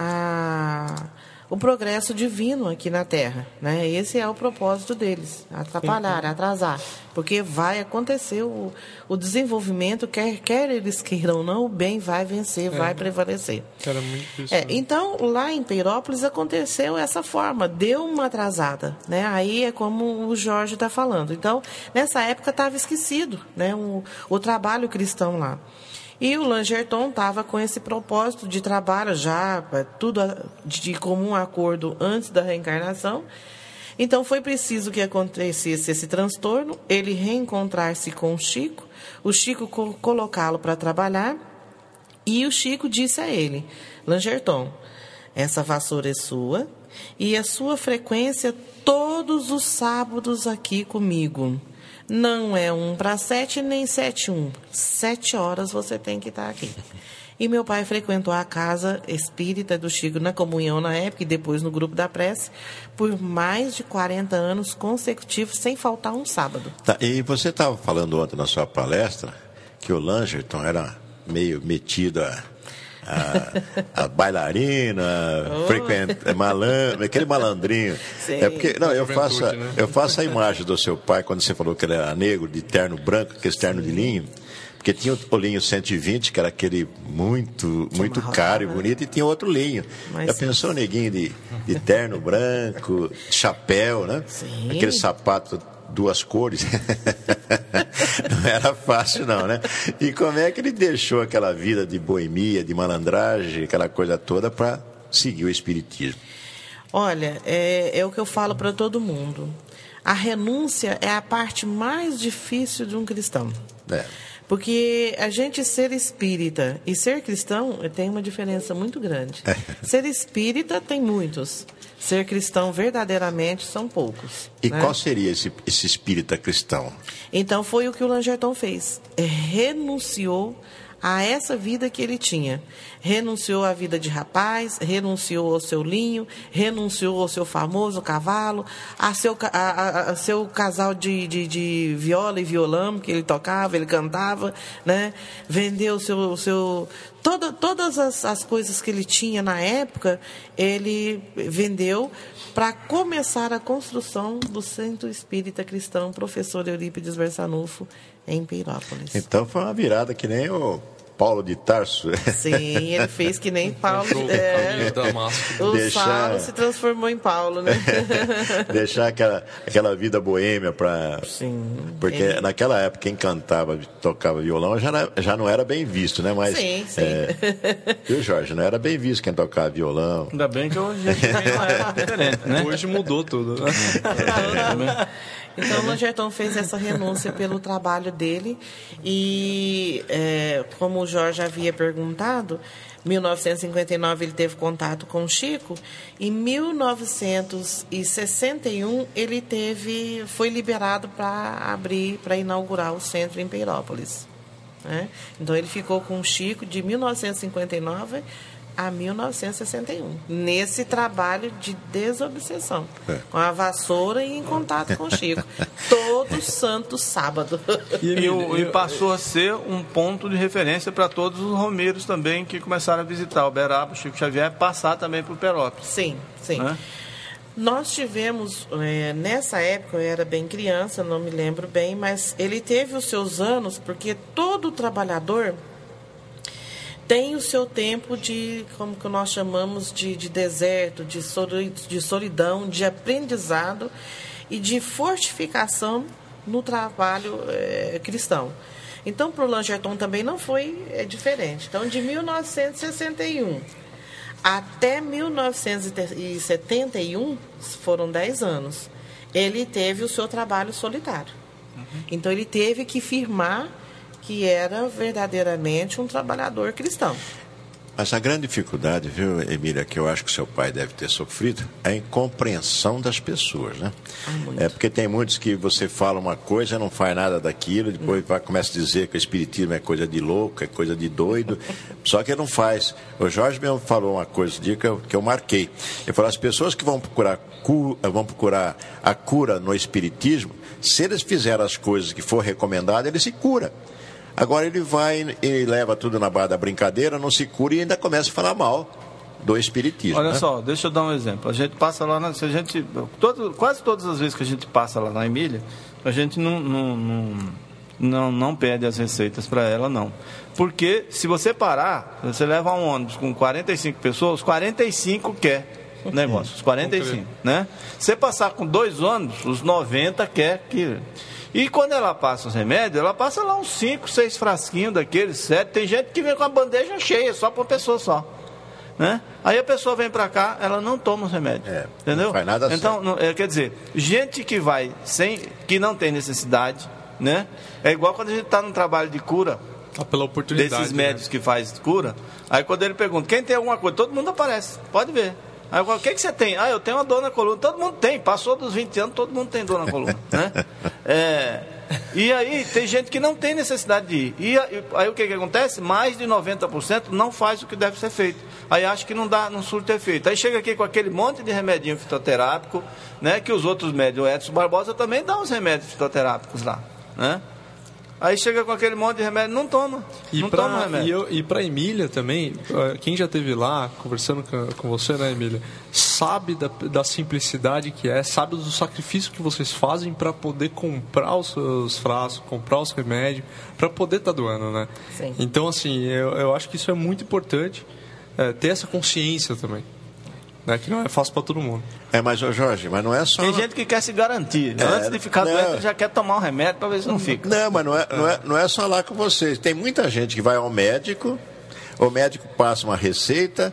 H: o progresso divino aqui na Terra, né? Esse é o propósito deles, atrapalhar, atrasar, porque vai acontecer o desenvolvimento, quer eles queiram ou não, o bem vai vencer, vai prevalecer.
D: Era muito isso,
H: então, lá em Peirópolis aconteceu essa forma, deu uma atrasada, né? Aí é como o Jorge está falando. Então, nessa época estava esquecido, né? O trabalho cristão lá. E o Langerton estava com esse propósito de trabalho já, tudo de comum acordo antes da reencarnação. Então, foi preciso que acontecesse esse transtorno, ele reencontrar-se com o Chico colocá-lo para trabalhar, e o Chico disse a ele, Langerton, essa vassoura é sua, e a sua frequência todos os sábados aqui comigo. Não é 1:7 nem 7:1. 7 horas você tem que estar aqui. E meu pai frequentou a casa espírita do Chico na comunhão na época e depois no grupo da prece por mais de 40 anos consecutivos, sem faltar um sábado.
B: Tá, e você estava falando ontem na sua palestra que o Langerton era meio metido a bailarina, malandro, aquele malandrinho.
H: Sim.
B: Porque eu faço a imagem do seu pai quando você falou que ele era negro, de terno branco, aquele terno de linho. Porque tinha o linho 120, que era aquele muito caro e bonito, e tinha outro linho. Já pensou o neguinho de terno branco, chapéu, né?
H: Sim.
B: Aquele sapato 2 cores. Não era fácil não, né? E como é que ele deixou aquela vida de boemia, de malandragem, aquela coisa toda para seguir o espiritismo?
H: Olha, é o que eu falo para todo mundo. a renúncia é a parte mais difícil de um cristão. Porque a gente ser espírita e ser cristão tem uma diferença muito grande. Ser espírita tem muitos. Ser cristão verdadeiramente são poucos.
B: E qual seria esse espírita cristão?
H: Então foi o que o Langerton fez. Renunciou a essa vida que ele tinha. Renunciou à vida de rapaz, renunciou ao seu linho, renunciou ao seu famoso cavalo, a seu casal de viola e violão que ele tocava, ele cantava, né? Vendeu todas as coisas que ele tinha na época, ele vendeu para começar a construção do Centro Espírita Cristão Professor Eurípides Berçanufo, em Peirópolis.
B: Então foi uma virada que nem o Paulo de Tarso.
H: Sim, ele fez que nem Paulo. O Saulo se transformou em Paulo, né?
B: Deixar aquela vida boêmia para...
H: Sim.
B: Porque naquela época quem cantava, tocava violão já não era bem visto, né? Mas,
H: sim.
B: Viu, Jorge? Não era bem visto quem tocava violão.
C: Ainda bem que hoje é diferente, né?
D: Hoje mudou tudo, né?
H: Então, o Langerton fez essa renúncia pelo trabalho dele e, como o Jorge havia perguntado, em 1959 ele teve contato com o Chico. Em 1961 ele foi liberado para inaugurar o centro em Peirópolis. Né? Então, ele ficou com o Chico de 1959 a 1961, nesse trabalho de desobsessão, com a vassoura e em contato com o Chico, todo santo sábado.
C: E passou a ser um ponto de referência para todos os romeiros também que começaram a visitar Uberaba, Chico Xavier, passar também por Peirópolis.
H: Sim. Né? Nós tivemos, nessa época, eu era bem criança, não me lembro bem, mas ele teve os seus anos, porque todo trabalhador tem o seu tempo de, como que nós chamamos, de deserto, de solidão, de aprendizado e de fortificação no trabalho cristão. Então, para o Langerton também não foi diferente. Então, de 1961 até 1971, foram 10 anos, ele teve o seu trabalho solitário. Então, ele teve que firmar que era verdadeiramente um trabalhador cristão.
B: Mas a grande dificuldade, viu, Emília, que eu acho que seu pai deve ter sofrido, é a incompreensão das pessoas, né? Porque tem muitos que você fala uma coisa, não faz nada daquilo, depois começa a dizer que o espiritismo é coisa de louco, é coisa de doido, só que ele não faz. O Jorge mesmo falou uma coisa que eu marquei. Ele falou, as pessoas que vão procurar a cura no espiritismo, se eles fizerem as coisas que for recomendado, ele se cura. Agora ele vai e leva tudo na barra da brincadeira, não se cura e ainda começa a falar mal do espiritismo.
C: Olha,
B: né?
C: só, deixa eu dar um exemplo. A gente passa lá, quase todas as vezes que a gente passa lá na Emília, a gente não pede as receitas para ela, não. Porque se você parar, você leva um ônibus com 45 pessoas, os 45 quer negócio, os 45, né? Você passar com 2 ônibus, os 90 quer que... E quando ela passa os remédios, ela passa lá uns 5, 6 frasquinhos daqueles, 7. Tem gente que vem com a bandeja cheia, só para uma pessoa só. Né? Aí a pessoa vem para cá, ela não toma os remédios. Entendeu?
B: Não faz nada
C: então, quer dizer, gente que vai que não tem necessidade, né? É igual quando a gente está num trabalho de cura,
D: pela oportunidade,
C: desses médicos que faz cura. Aí quando ele pergunta, quem tem alguma coisa? Todo mundo aparece, pode ver. Aí, o que você tem? Eu tenho uma dor na coluna. Todo mundo tem. Passou dos 20 anos, todo mundo tem dor na coluna. Né? E aí, tem gente que não tem necessidade de ir. E aí, o que acontece? Mais de 90% não faz o que deve ser feito. Aí, acha que não surte efeito. Aí, chega aqui com aquele monte de remedinho fitoterápico, né? Que os outros médicos, o Edson Barbosa também dá uns remédios fitoterápicos lá, né? Aí chega com aquele monte de remédio, não toma. Toma remédio.
D: E para Emília também, quem já esteve lá conversando com você, né, Emília, sabe da simplicidade que sabe do sacrifício que vocês fazem para poder comprar os seus frascos, comprar os remédios, para poder estar doando, né?
H: Sim.
D: Então, assim, eu acho que isso é muito importante, ter essa consciência também. Que não é fácil para todo mundo.
B: Mas, Jorge, mas não é só...
C: Tem gente que quer se garantir. Antes de ficar doente, ele já quer tomar um remédio para ver se não fica.
B: Não, mas não é só lá com vocês. Tem muita gente que vai ao médico, o médico passa uma receita,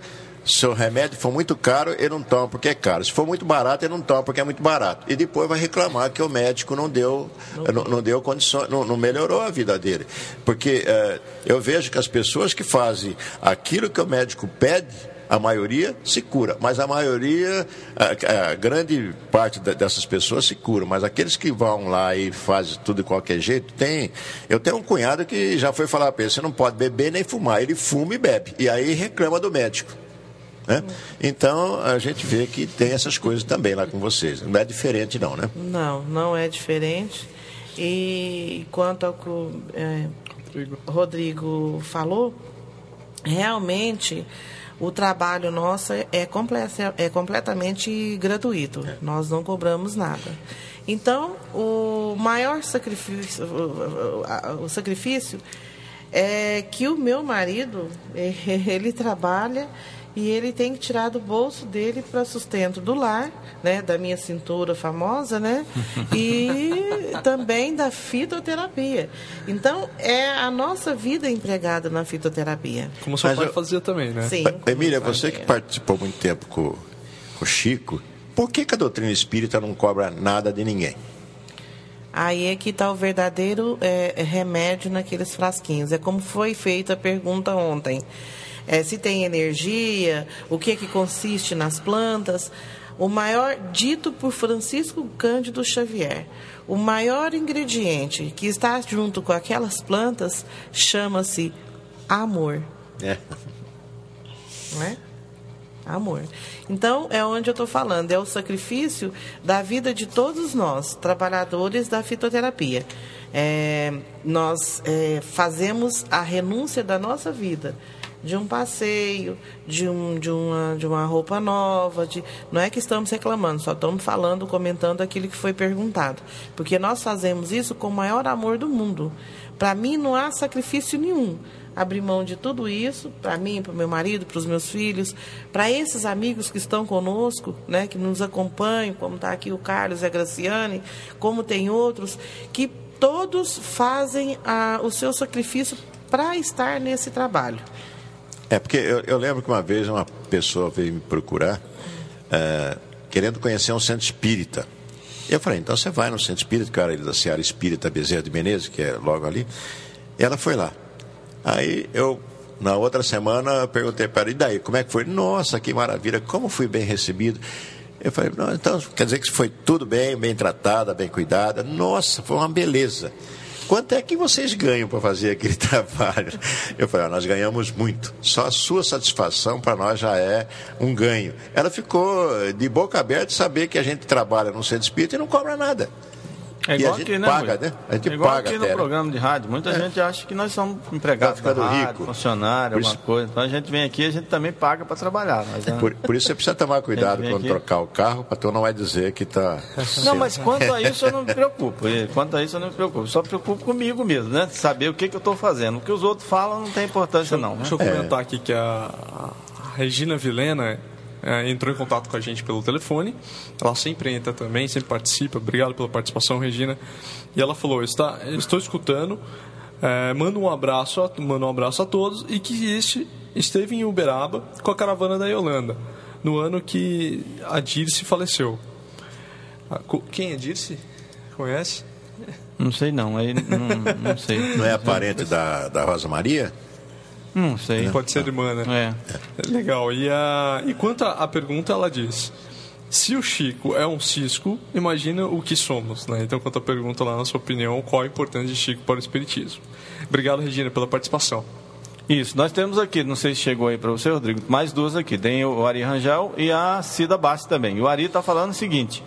B: Se o remédio for muito caro, ele não toma porque é caro. Se for muito barato, ele não toma porque é muito barato. E depois vai reclamar que o médico não deu condições, não melhorou a vida dele. Porque eu vejo que as pessoas que fazem aquilo que o médico pede, a maioria se cura, mas a maioria, a grande parte dessas pessoas se cura, mas aqueles que vão lá e fazem tudo de qualquer jeito, eu tenho um cunhado que já foi falar para ele, você não pode beber nem fumar, ele fuma e bebe, e aí reclama do médico, né? Então a gente vê que tem essas coisas também lá com vocês, não é diferente não, né?
H: Não é diferente. E quanto ao que o Rodrigo falou, realmente o trabalho nosso é completamente gratuito. Nós não cobramos nada. Então, o maior sacrifício, o sacrifício é que o meu marido, ele trabalha e ele tem que tirar do bolso dele para sustento do lar, né, da minha cintura famosa, né, e também da fitoterapia. Então, é a nossa vida empregada na fitoterapia.
D: Como seu pai fazia também, né?
H: Sim.
B: Emília, você que participou muito tempo com o Chico, por que a doutrina espírita não cobra nada de ninguém?
H: Aí é que está o verdadeiro remédio naqueles frasquinhos. É como foi feita a pergunta ontem. Se tem energia, o que consiste nas plantas. O maior, dito por Francisco Cândido Xavier, o maior ingrediente que está junto com aquelas plantas chama-se amor. Não é? Amor. Então, é onde eu estou falando, é o sacrifício da vida de todos nós, trabalhadores da fitoterapia. Nós fazemos a renúncia da nossa vida, de um passeio, de uma roupa nova, não é que estamos reclamando, só estamos falando, comentando aquilo que foi perguntado. Porque nós fazemos isso com o maior amor do mundo. Para mim não há sacrifício nenhum. Abrir mão de tudo isso, para mim, para o meu marido, para os meus filhos, para esses amigos que estão conosco, né, que nos acompanham, como está aqui o Carlos e a Graciane, como tem outros, que todos fazem o seu sacrifício para estar nesse trabalho.
B: Porque eu lembro que uma vez uma pessoa veio me procurar querendo conhecer um centro espírita. E eu falei, então você vai no centro espírita, que era ele da Seara Espírita Bezerra de Menezes, que é logo ali. E ela foi lá. Aí eu, na outra semana, perguntei para ela, e daí, como é que foi? Nossa, que maravilha, como fui bem recebido. Eu falei, não, então quer dizer que foi tudo bem tratada, bem cuidada. Nossa, foi uma beleza. Quanto é que vocês ganham para fazer aquele trabalho? Eu falei, nós ganhamos muito. Só a sua satisfação para nós já é um ganho. Ela ficou de boca aberta de saber que a gente trabalha no centro espírita e não cobra nada.
C: É igual
B: e a gente
C: aqui, né,
B: paga, né? A gente
C: igual
B: paga
C: aqui
B: até,
C: no programa de rádio. Muita gente acha que nós somos empregados da rádio,
B: rico.
C: Funcionário, alguma coisa. Então a gente vem aqui e a gente também paga para trabalhar. Mas,
B: por isso você precisa tomar cuidado quando aqui trocar o carro, para tu não vai dizer que está...
C: Não, mas quanto a isso eu não me preocupo. Só me preocupo comigo mesmo, né? Saber o que eu estou fazendo. O que os outros falam não tem importância não. Né?
D: Deixa eu comentar aqui que a Regina Vilena entrou em contato com a gente pelo telefone. Ela sempre entra também, sempre participa. Obrigado pela participação, Regina. E ela falou, estou escutando, manda um abraço a todos, e que esteve em Uberaba com a caravana da Yolanda, no ano que a Dirce faleceu. Quem é Dirce? Conhece?
C: Não sei não, aí não sei.
B: Não é a parente da Rosa Maria?
C: Não sei.
D: Pode ser irmã, né? Legal. E quanto à pergunta, ela diz, se o Chico é um cisco, imagina o que somos, né? Então, quanto à pergunta lá, na sua opinião, qual a importância de Chico para o Espiritismo? Obrigado, Regina, pela participação.
C: Isso, nós temos aqui, não sei se chegou aí para você, Rodrigo, mais duas aqui. Tem o Ari Rangel e a Cida Bassi também. E o Ari está falando o seguinte,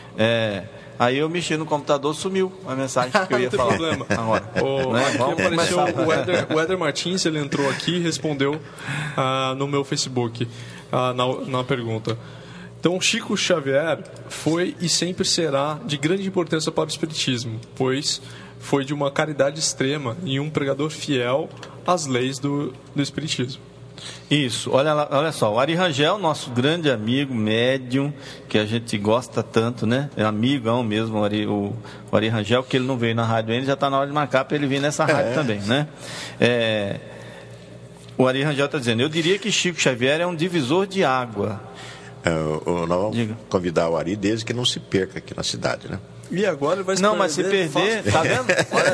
C: aí eu mexi no computador, sumiu a mensagem que eu ia falar.
D: Não tem problema.
C: Agora,
D: aqui apareceu o Éder Martins, ele entrou aqui e respondeu no meu Facebook na pergunta. Então, Chico Xavier foi e sempre será de grande importância para o Espiritismo, pois foi de uma caridade extrema e um pregador fiel às leis do Espiritismo.
C: Isso, olha só, o Ari Rangel, nosso grande amigo, médium, que a gente gosta tanto, né? É amigão mesmo, o Ari Rangel, que ele não veio na rádio ainda, já está na hora de marcar para ele vir nessa rádio também, né? O Ari Rangel está dizendo, eu diria que Chico Xavier é um divisor de água.
B: Nós vamos convidar o Ari desde que não se perca aqui na cidade, né?
D: E agora ele vai se
C: não,
D: perder.
C: Mas se perder, tá vendo? Olha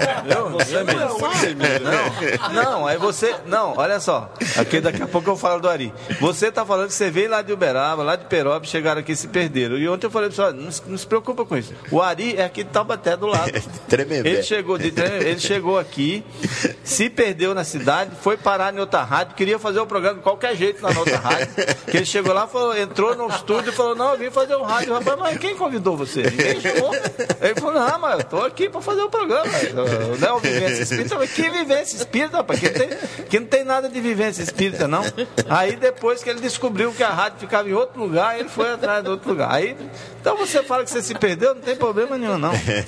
C: só, viu? Não, aí você... Não, olha só. Aqui, daqui a pouco eu falo do Ari. Você tá falando que você veio lá de Uberaba, lá de Perópolis, chegaram aqui e se perderam. E ontem eu falei para você, não se preocupa com isso. O Ari é aqui de Taubaté, do lado. Ele chegou aqui, se perdeu na cidade, foi parar em outra rádio, queria fazer o programa de qualquer jeito na outra rádio. Que ele chegou lá, entrou no estúdio e falou, não, eu vim fazer um rádio. Rapaz, mas quem convidou você? Ninguém chamou. Ele falou, não, mas eu tô aqui para fazer o programa. Não é o Vivência Espírita, mas que Vivência Espírita, rapaz? Que não tem nada de Vivência Espírita, não. Aí depois que ele descobriu que a rádio ficava em outro lugar, ele foi atrás de outro lugar. Aí, então você fala que você se perdeu, não tem problema nenhum, não. Né?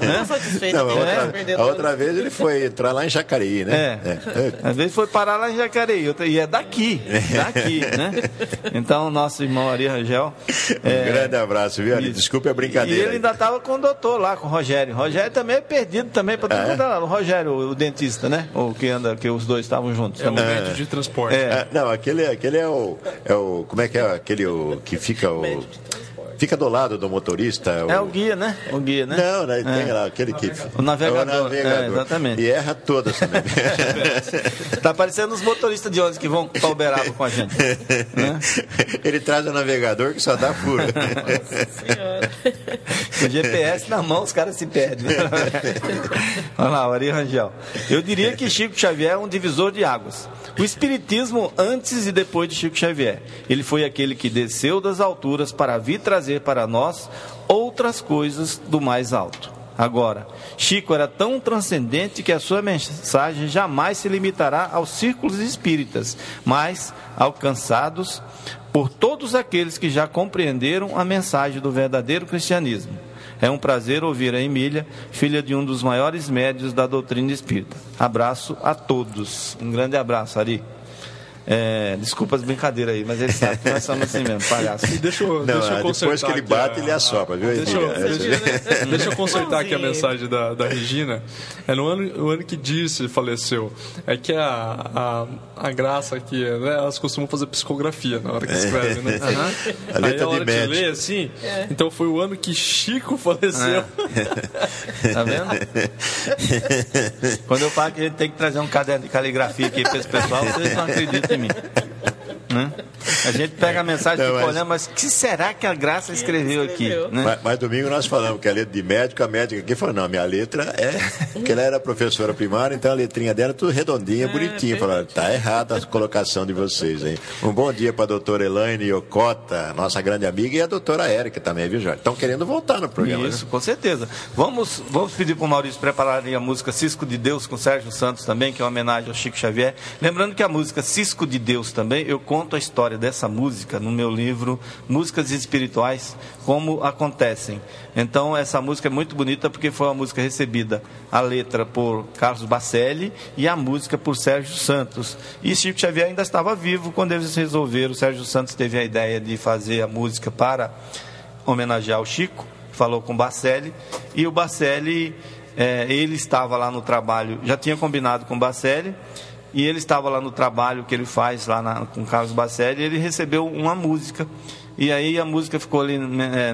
B: A outra vez ele foi entrar lá em Jacareí, né?
C: Às vezes foi parar lá em Jacareí, e é daqui, né? Então, nosso irmão Ari Rangel...
B: Um grande abraço, viu, Ari? Desculpe a brincadeira.
C: E ele ainda estava com o doutor lá, com o Rogério. O Rogério também é perdido também para todo mundo lá. O Rogério, o dentista, né? O que anda, que os dois estavam juntos.
D: É o médico de transporte.
B: Não, aquele é o... Como é que é aquele que fica Fica do lado do motorista.
C: É o guia, né? O guia, né?
B: Não, tem lá aquele que...
C: O navegador. Exatamente.
B: E erra todas também.
C: Tá parecendo os motoristas de ônibus que vão para Uberaba com a gente. Né?
B: Ele traz o navegador que só dá furo.
C: Com o GPS na mão, os caras se perdem. Olha lá, o Ari Rangel. Eu diria que Chico Xavier é um divisor de águas. O Espiritismo antes e depois de Chico Xavier. Ele foi aquele que desceu das alturas para vir trazer para nós outras coisas do mais alto. Agora, Chico era tão transcendente que a sua mensagem jamais se limitará aos círculos espíritas, mas alcançados por todos aqueles que já compreenderam a mensagem do verdadeiro cristianismo. É um prazer ouvir a Emília, filha de um dos maiores médios da doutrina espírita. Abraço a todos. Um grande abraço, Ari. Desculpa as brincadeiras aí, mas ele sabe que nós somos assim mesmo, palhaço.
D: Deixa eu
B: depois que ele bate, ele assopra, viu?
D: Deixa eu consertar aqui a mensagem da Regina. É no ano que disse faleceu. É que a Graça aqui, né, elas costumam fazer psicografia na hora que escrevem, né?
B: A letra
D: aí a hora
B: de
D: ler assim, então foi o ano que Chico faleceu.
C: Tá vendo? Quando eu falo que a gente tem que trazer um caderno de caligrafia aqui para esse pessoal, vocês não acreditam em mim. Né? A gente pega a mensagem e fica olhando, mas o que será que a Graça escreveu aqui? Né?
B: Mas domingo nós falamos que a letra de médico, a médica aqui falou, não, minha letra porque ela era professora primária, então a letrinha dela é tudo redondinha, bonitinha. Falaram, tá errada a colocação de vocês, hein? Um bom dia para a doutora Elaine Yokota, nossa grande amiga, e a doutora Érica também, viu, Jorge? Estão querendo voltar no programa.
C: Isso, né? Com certeza. Vamos pedir para o Maurício preparar a música Cisco de Deus com Sérgio Santos também, que é uma homenagem ao Chico Xavier. Lembrando que a música Cisco de Deus também, eu conto a história dessa música no meu livro Músicas Espirituais, como acontecem. Então essa música é muito bonita porque foi uma música recebida, a letra por Carlos Bacelli e a música por Sérgio Santos. E Chico Xavier ainda estava vivo quando eles resolveram. O Sérgio Santos teve a ideia de fazer a música para homenagear o Chico, falou com o Bacelli, e o Bacelli, ele estava lá no trabalho, já tinha combinado com o Bacelli, e ele estava lá no trabalho que ele faz lá com Carlos Bacelli, e ele recebeu uma música, e aí a música ficou ali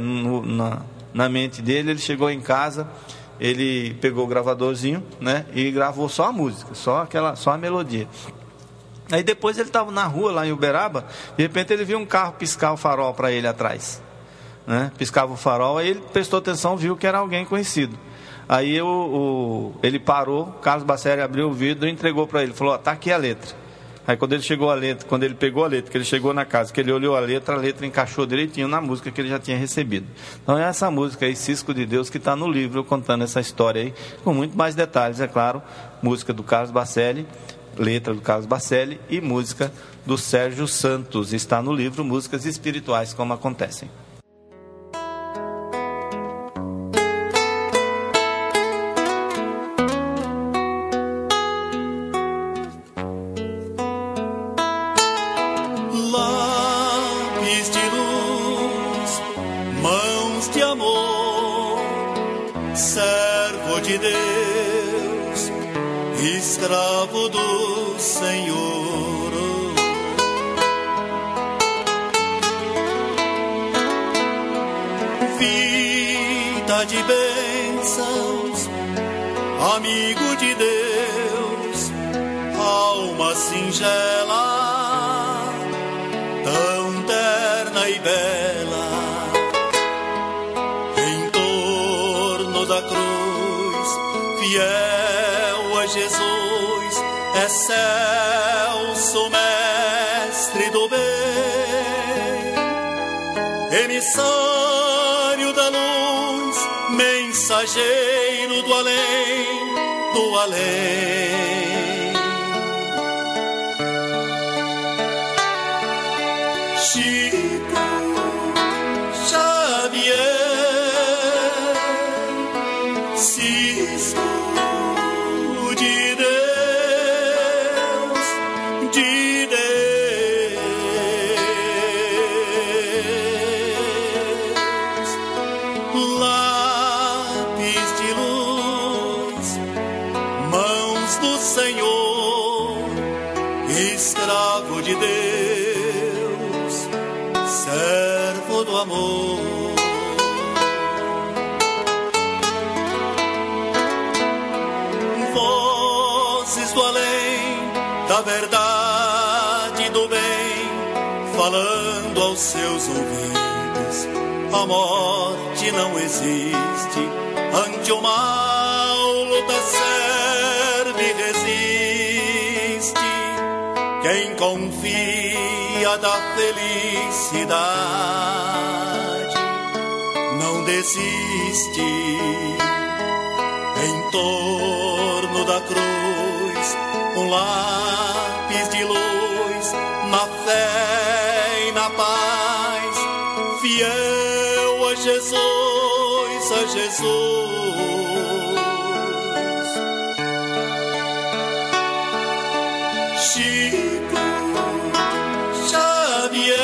C: na mente dele. Ele chegou em casa, ele pegou o gravadorzinho, né, e gravou só a música, só a melodia. Aí depois ele estava na rua lá em Uberaba, de repente ele viu um carro piscar o farol para ele atrás, né? Piscava o farol, aí ele prestou atenção, viu que era alguém conhecido. Aí ele parou, Carlos Bacelli abriu o vidro e entregou para ele, falou, tá aqui a letra. Aí quando ele pegou a letra, que ele chegou na casa, que ele olhou a letra encaixou direitinho na música que ele já tinha recebido. Então é essa música aí, Cisco de Deus, que está no livro, contando essa história aí, com muito mais detalhes, é claro. Música do Carlos Bacelli, letra do Carlos Bacelli e música do Sérgio Santos. Está no livro Músicas Espirituais, como acontecem.
I: escravo do Senhor. Vida de bênçãos, amigo de Deus, alma singela, tão terna e bela, em torno da cruz, fiel a Jesus, excelso mestre do bem, emissário da luz, mensageiro do além, do além. Chico Xavier, Cisco de Deus, de Deus, lápis de luz, mãos do Senhor, escravo de Deus, servo do amor. Vozes do além, da verdade e do bem, falando aos seus ouvidos, a morte não existe, ante o mal luta, serve e resiste, quem confia da felicidade não desiste. Em torno da cruz, um lápis de luz, na fé e na paz, fiel a Jesus, a Jesus. Chico Xavier,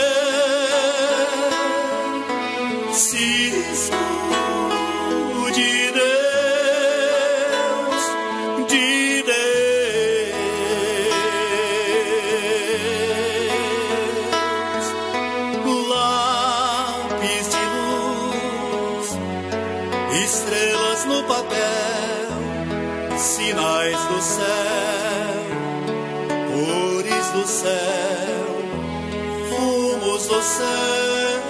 I: Cisco de Deus, de Deus, lápis de luz, estrelas no papel, sinais do céu, cores do céu, fumos do céu.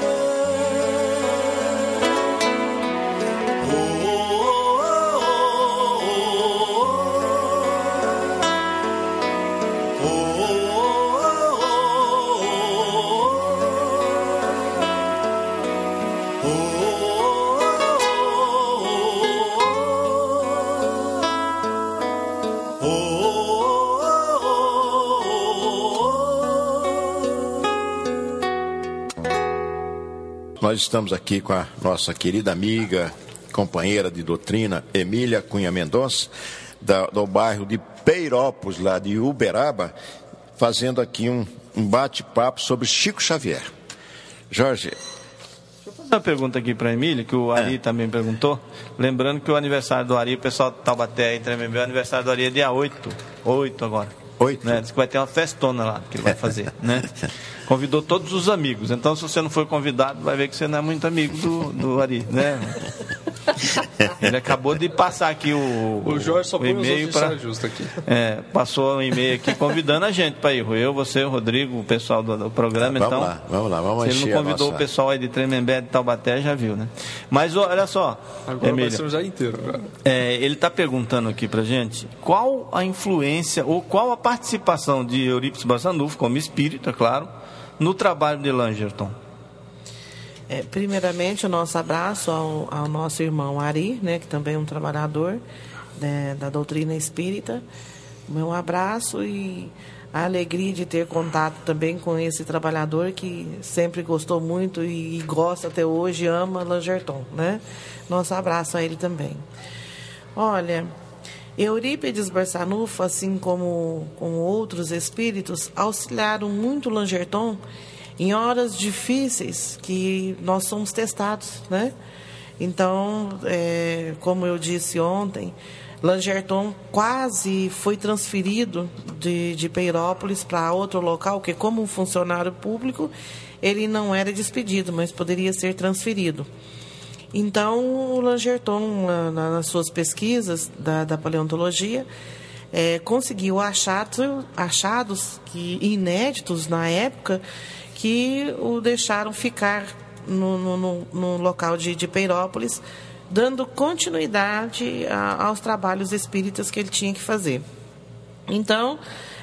B: Nós estamos aqui com a nossa querida amiga, companheira de doutrina, Emília Cunha Mendonça, do bairro de Peirópolis, lá de Uberaba, fazendo aqui um bate-papo sobre Chico Xavier. Jorge.
C: Deixa eu fazer uma pergunta aqui para a Emília, que o Ari também perguntou. Lembrando que o aniversário do Ari, o pessoal de Taubaté e Tremembé, o aniversário do Ari é dia 8 agora.
B: 8?
C: Né? Diz que vai ter uma festona lá que ele vai fazer, né? Convidou todos os amigos. Então, se você não for convidado, vai ver que você não é muito amigo do Ari, né? Ele acabou de passar aqui o
D: Jorge só
C: o e-mail para
D: justo aqui.
C: Passou um e-mail aqui convidando a gente para ir. Eu, você, o Rodrigo, o pessoal do programa.
B: Vamos lá.
C: Se ele não convidou o pessoal aí de Tremembé, de Taubaté, já viu, né? Mas olha só,
D: agora
C: Emília,
D: vai ser já inteiro.
C: ele está perguntando aqui para gente qual a influência ou qual a participação de Eurípides Barçanufo, como espírita, claro, no trabalho de Langerton.
H: Primeiramente, o nosso abraço ao nosso irmão Ari, né, que também é um trabalhador da doutrina espírita. Meu abraço e a alegria de ter contato também com esse trabalhador que sempre gostou muito e gosta até hoje, ama Langerton, né? Nosso abraço a ele também. Olha, Eurípides Barçanufo, assim como outros espíritos, auxiliaram muito Langerton em horas difíceis que nós somos testados, né? Então, como eu disse ontem, Langerton quase foi transferido de Peirópolis para outro local, que como um funcionário público, ele não era despedido, mas poderia ser transferido. Então, o Langerton, nas suas pesquisas da paleontologia, conseguiu achados inéditos na época que o deixaram ficar no local de Peirópolis, dando continuidade aos trabalhos espíritas que ele tinha que fazer. Então,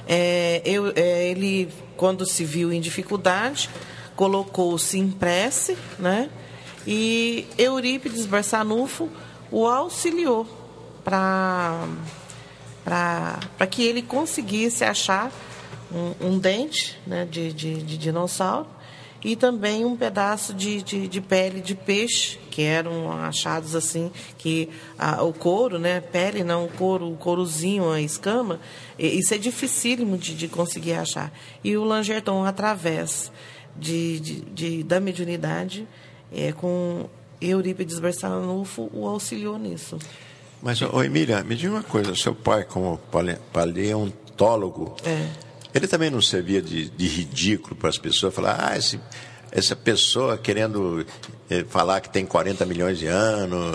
H: ele, quando se viu em dificuldade, colocou-se em prece, né? E Eurípides Barçanufo o auxiliou para que ele conseguisse achar um dente, né, de dinossauro, e também um pedaço de pele de peixe, que eram achados assim, que o couro, né, pele não, o courozinho, a escama, isso é dificílimo de conseguir achar. E o Langerton, através da mediunidade, com Eurípides Barçanufo, o auxiliou nisso.
B: Mas, Emília, me diga uma coisa, seu pai, como paleontólogo, ele também não servia de ridículo para as pessoas, falar, essa pessoa querendo falar que tem 40 milhões de anos,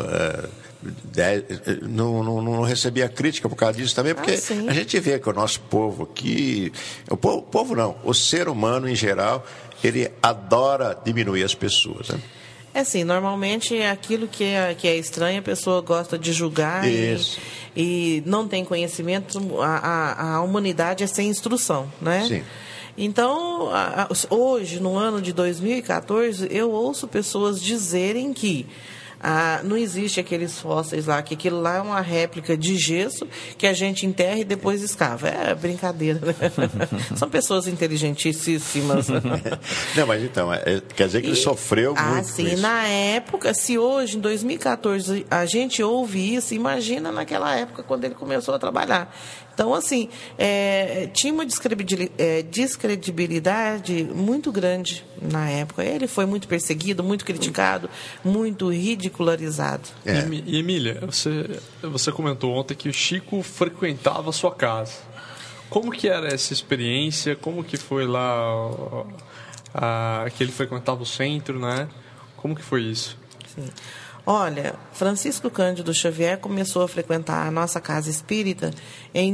B: não recebia crítica por causa disso também, porque a gente vê que o nosso povo aqui, o povo não, o ser humano em geral, ele adora diminuir as pessoas, né?
H: Assim, normalmente aquilo que é estranho, a pessoa gosta de julgar e não tem conhecimento, a humanidade é sem instrução, né? Sim. Então, hoje, no ano de 2014, eu ouço pessoas dizerem que não existe aqueles fósseis lá, que aquilo lá é uma réplica de gesso que a gente enterra e depois escava. É brincadeira, né? São pessoas inteligentíssimas.
B: Não, mas então, quer dizer que ele sofreu muito com isso.
H: Na época, se hoje, em 2014, a gente ouve isso, imagina naquela época, quando ele começou a trabalhar. Então, assim, tinha uma descredibilidade muito grande na época. Ele foi muito perseguido, muito criticado, muito ridicularizado.
D: E Emília, você comentou ontem que o Chico frequentava a sua casa. Como que era essa experiência? Como que foi lá que ele frequentava o centro, né? Como que foi isso?
H: Sim. Olha, Francisco Cândido Xavier começou a frequentar a nossa casa espírita em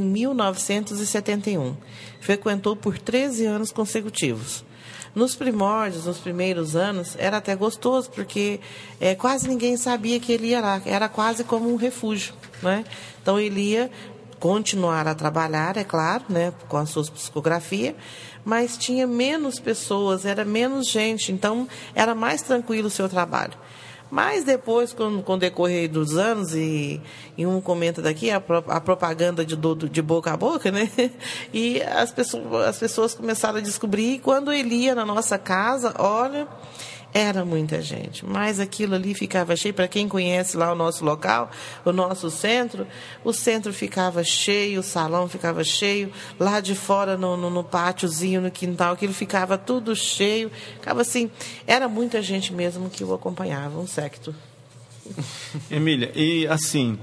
H: 1971. Frequentou por 13 anos consecutivos. Nos primórdios, nos primeiros anos, era até gostoso, porque quase ninguém sabia que ele ia lá. Era quase como um refúgio, né? Então, ele ia continuar a trabalhar, é claro, né, com a sua psicografia, mas tinha menos pessoas, era menos gente, então era mais tranquilo o seu trabalho. Mas depois, com o decorrer dos anos, e um comenta daqui, a propaganda de boca a boca, né? E as pessoas começaram a descobrir, e quando ele ia na nossa casa, olha, era muita gente. Mas aquilo ali ficava cheio. Para quem conhece lá o nosso local, o nosso centro, o centro ficava cheio, o salão ficava cheio, lá de fora no pátiozinho, no quintal, aquilo ficava tudo cheio. Ficava assim, era muita gente mesmo que o acompanhava, um séquito.
C: Emília, e assim,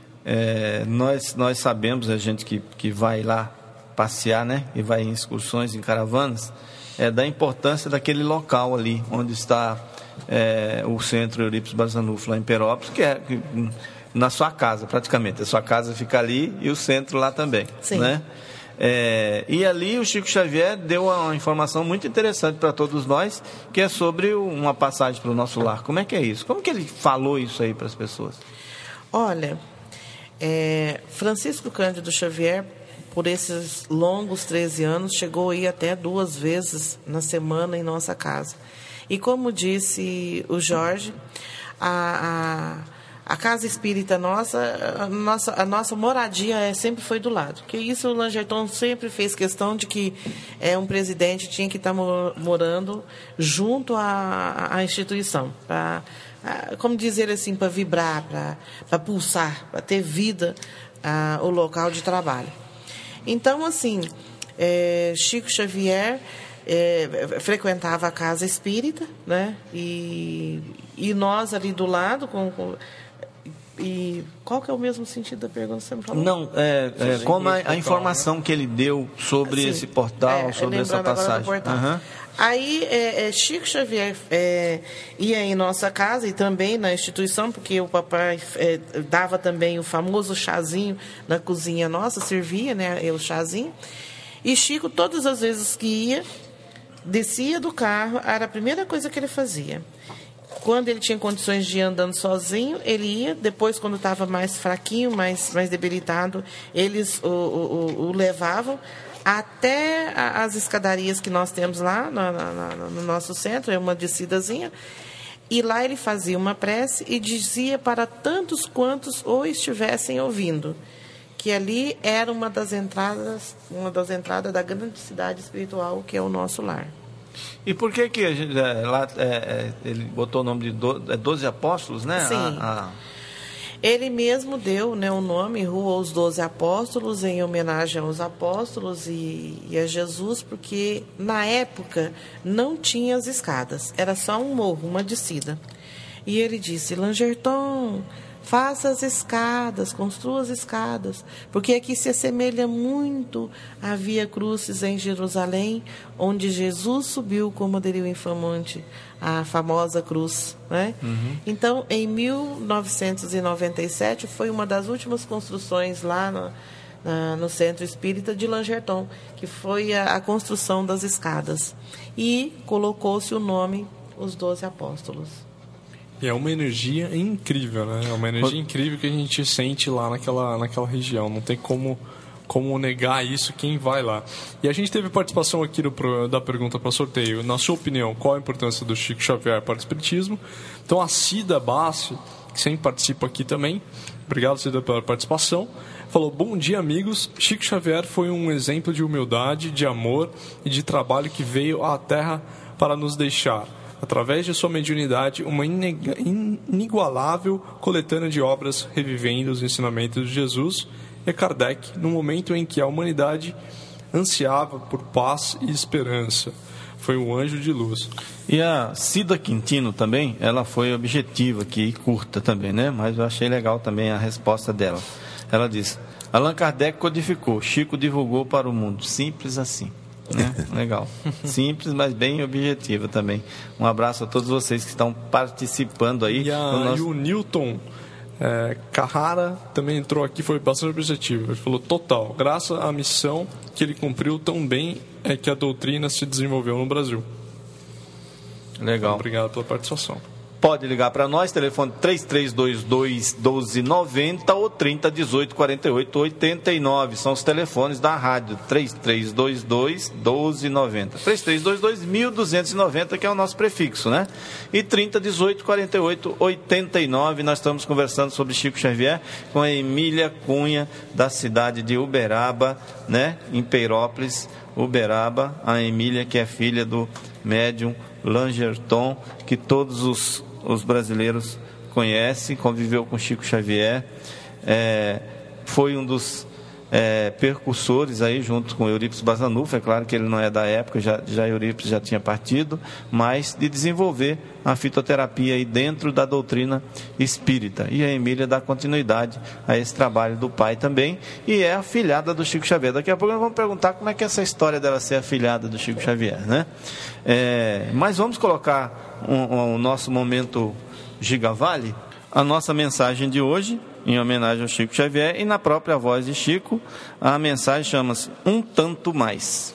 C: nós sabemos, a gente que vai lá passear, né, e vai em excursões, em caravanas, da importância daquele local ali, onde está o centro Eurípides Barçanufo, lá em Peirópolis, que é na sua casa, praticamente. A sua casa fica ali e o centro lá também. Sim. Né? E ali o Chico Xavier deu uma informação muito interessante para todos nós, que é sobre uma passagem para o nosso lar. Como é que é isso? Como que ele falou isso aí para as pessoas?
H: Olha, Francisco Cândido Xavier, por esses longos 13 anos, chegou a ir até 2 vezes na semana em nossa casa. E como disse o Jorge, a casa espírita a nossa moradia sempre foi do lado. Porque isso o Langerton sempre fez questão de que um presidente tinha que estar morando junto à instituição. Como dizer assim, para vibrar, para pulsar, para ter vida o local de trabalho. Então, assim, Chico Xavier frequentava a casa espírita, né? E nós ali do lado, E qual que é o mesmo sentido da pergunta que você me falou?
C: Não, como a informação que ele deu sobre esse portal, sobre essa passagem.
H: Aí, Chico Xavier ia em nossa casa e também na instituição, porque o papai dava também o famoso chazinho na cozinha nossa, servia, né, o chazinho. E Chico, todas as vezes que ia, descia do carro, era a primeira coisa que ele fazia. Quando ele tinha condições de ir andando sozinho, ele ia. Depois, quando estava mais fraquinho, mais debilitado, eles o levavam até as escadarias que nós temos lá no nosso centro, é uma descidazinha, e lá ele fazia uma prece e dizia para tantos quantos o estivessem ouvindo, que ali era uma das entradas da grande cidade espiritual, que é o nosso lar.
C: E por que a gente, lá ele botou o nome de 12 apóstolos, né?
H: Sim. Ele mesmo deu, né, o nome Rua aos 12 Apóstolos, em homenagem aos apóstolos e a Jesus, porque na época não tinha as escadas, era só um morro, uma descida. E ele disse: Langerton, faça as escadas, construa as escadas, porque aqui se assemelha muito à Via Crucis em Jerusalém, onde Jesus subiu como aderiu infamante a famosa cruz, né? Então, em 1997, foi uma das últimas construções lá no Centro Espírita de Langerton, que foi a construção das escadas. E colocou-se o nome, os 12 Apóstolos.
D: E é uma energia incrível, né? É uma energia incrível que a gente sente lá naquela região. Não tem como negar isso quem vai lá. E a gente teve participação aqui da pergunta para sorteio. Na sua opinião, qual a importância do Chico Xavier para o Espiritismo? Então, a Cida Bassi, que sempre participa aqui também, obrigado, Cida, pela participação, falou: bom dia, amigos. Chico Xavier foi um exemplo de humildade, de amor e de trabalho que veio à Terra para nos deixar, através de sua mediunidade, uma inigualável coletânea de obras revivendo os ensinamentos de Jesus e Kardec, no momento em que a humanidade ansiava por paz e esperança. Foi um anjo de luz.
C: E a Cida Quintino também, ela foi objetiva aqui e curta também, né? Mas eu achei legal também a resposta dela. Ela disse: Allan Kardec codificou, Chico divulgou para o mundo. Simples assim. Né? Legal. Simples, mas bem objetiva também. Um abraço a todos vocês que estão participando aí.
D: E o Newton Carrara também entrou aqui, foi bastante objetivo. Ele falou: total, graças à missão que ele cumpriu tão bem, é que a doutrina se desenvolveu no Brasil.
C: Legal.
D: Obrigado pela participação.
C: Pode ligar para nós, telefone 3322-1290 ou 3018-4889. São os telefones da rádio, 3322-1290. 3322-1290, que é o nosso prefixo, né? E 3018-4889. Nós estamos conversando sobre Chico Xavier com a Emília Cunha, da cidade de Uberaba, né? Em Peirópolis, Uberaba. A Emília, que é filha do médium Langerton, que todos os brasileiros conhecem, conviveu com Chico Xavier, foi um dos percursores aí, junto com Eurípides Basanufo. É claro que ele não é da época, já Eurípides já tinha partido, mas de desenvolver a fitoterapia aí dentro da doutrina espírita. E a Emília dá continuidade a esse trabalho do pai também, e é afilhada do Chico Xavier. Daqui a pouco nós vamos perguntar como é que é essa história dela ser afilhada do Chico Xavier, né? Mas vamos colocar o nosso momento Gigavale, a nossa mensagem de hoje, em homenagem ao Chico Xavier, e na própria voz de Chico. A mensagem chama-se Um Tanto Mais.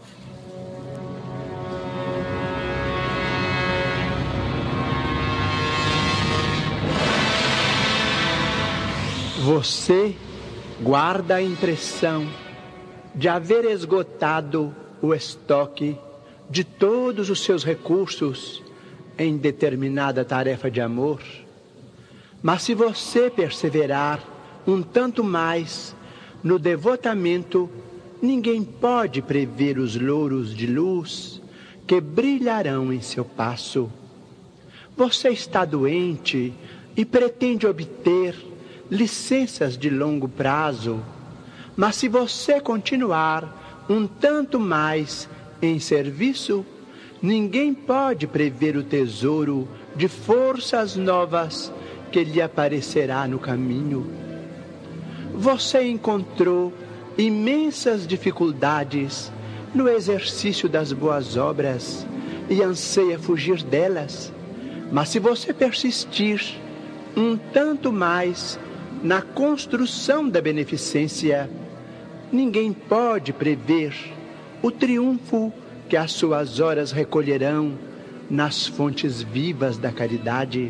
J: Você guarda a impressão de haver esgotado o estoque de todos os seus recursos em determinada tarefa de amor. Mas se você perseverar um tanto mais no devotamento, ninguém pode prever os louros de luz que brilharão em seu passo. Você está doente e pretende obter licenças de longo prazo, mas se você continuar um tanto mais em serviço, ninguém pode prever o tesouro de forças novas que lhe aparecerá no caminho. Você encontrou imensas dificuldades no exercício das boas obras e anseia fugir delas. Mas se você persistir um tanto mais na construção da beneficência, ninguém pode prever o triunfo que as suas horas recolherão nas fontes vivas da caridade.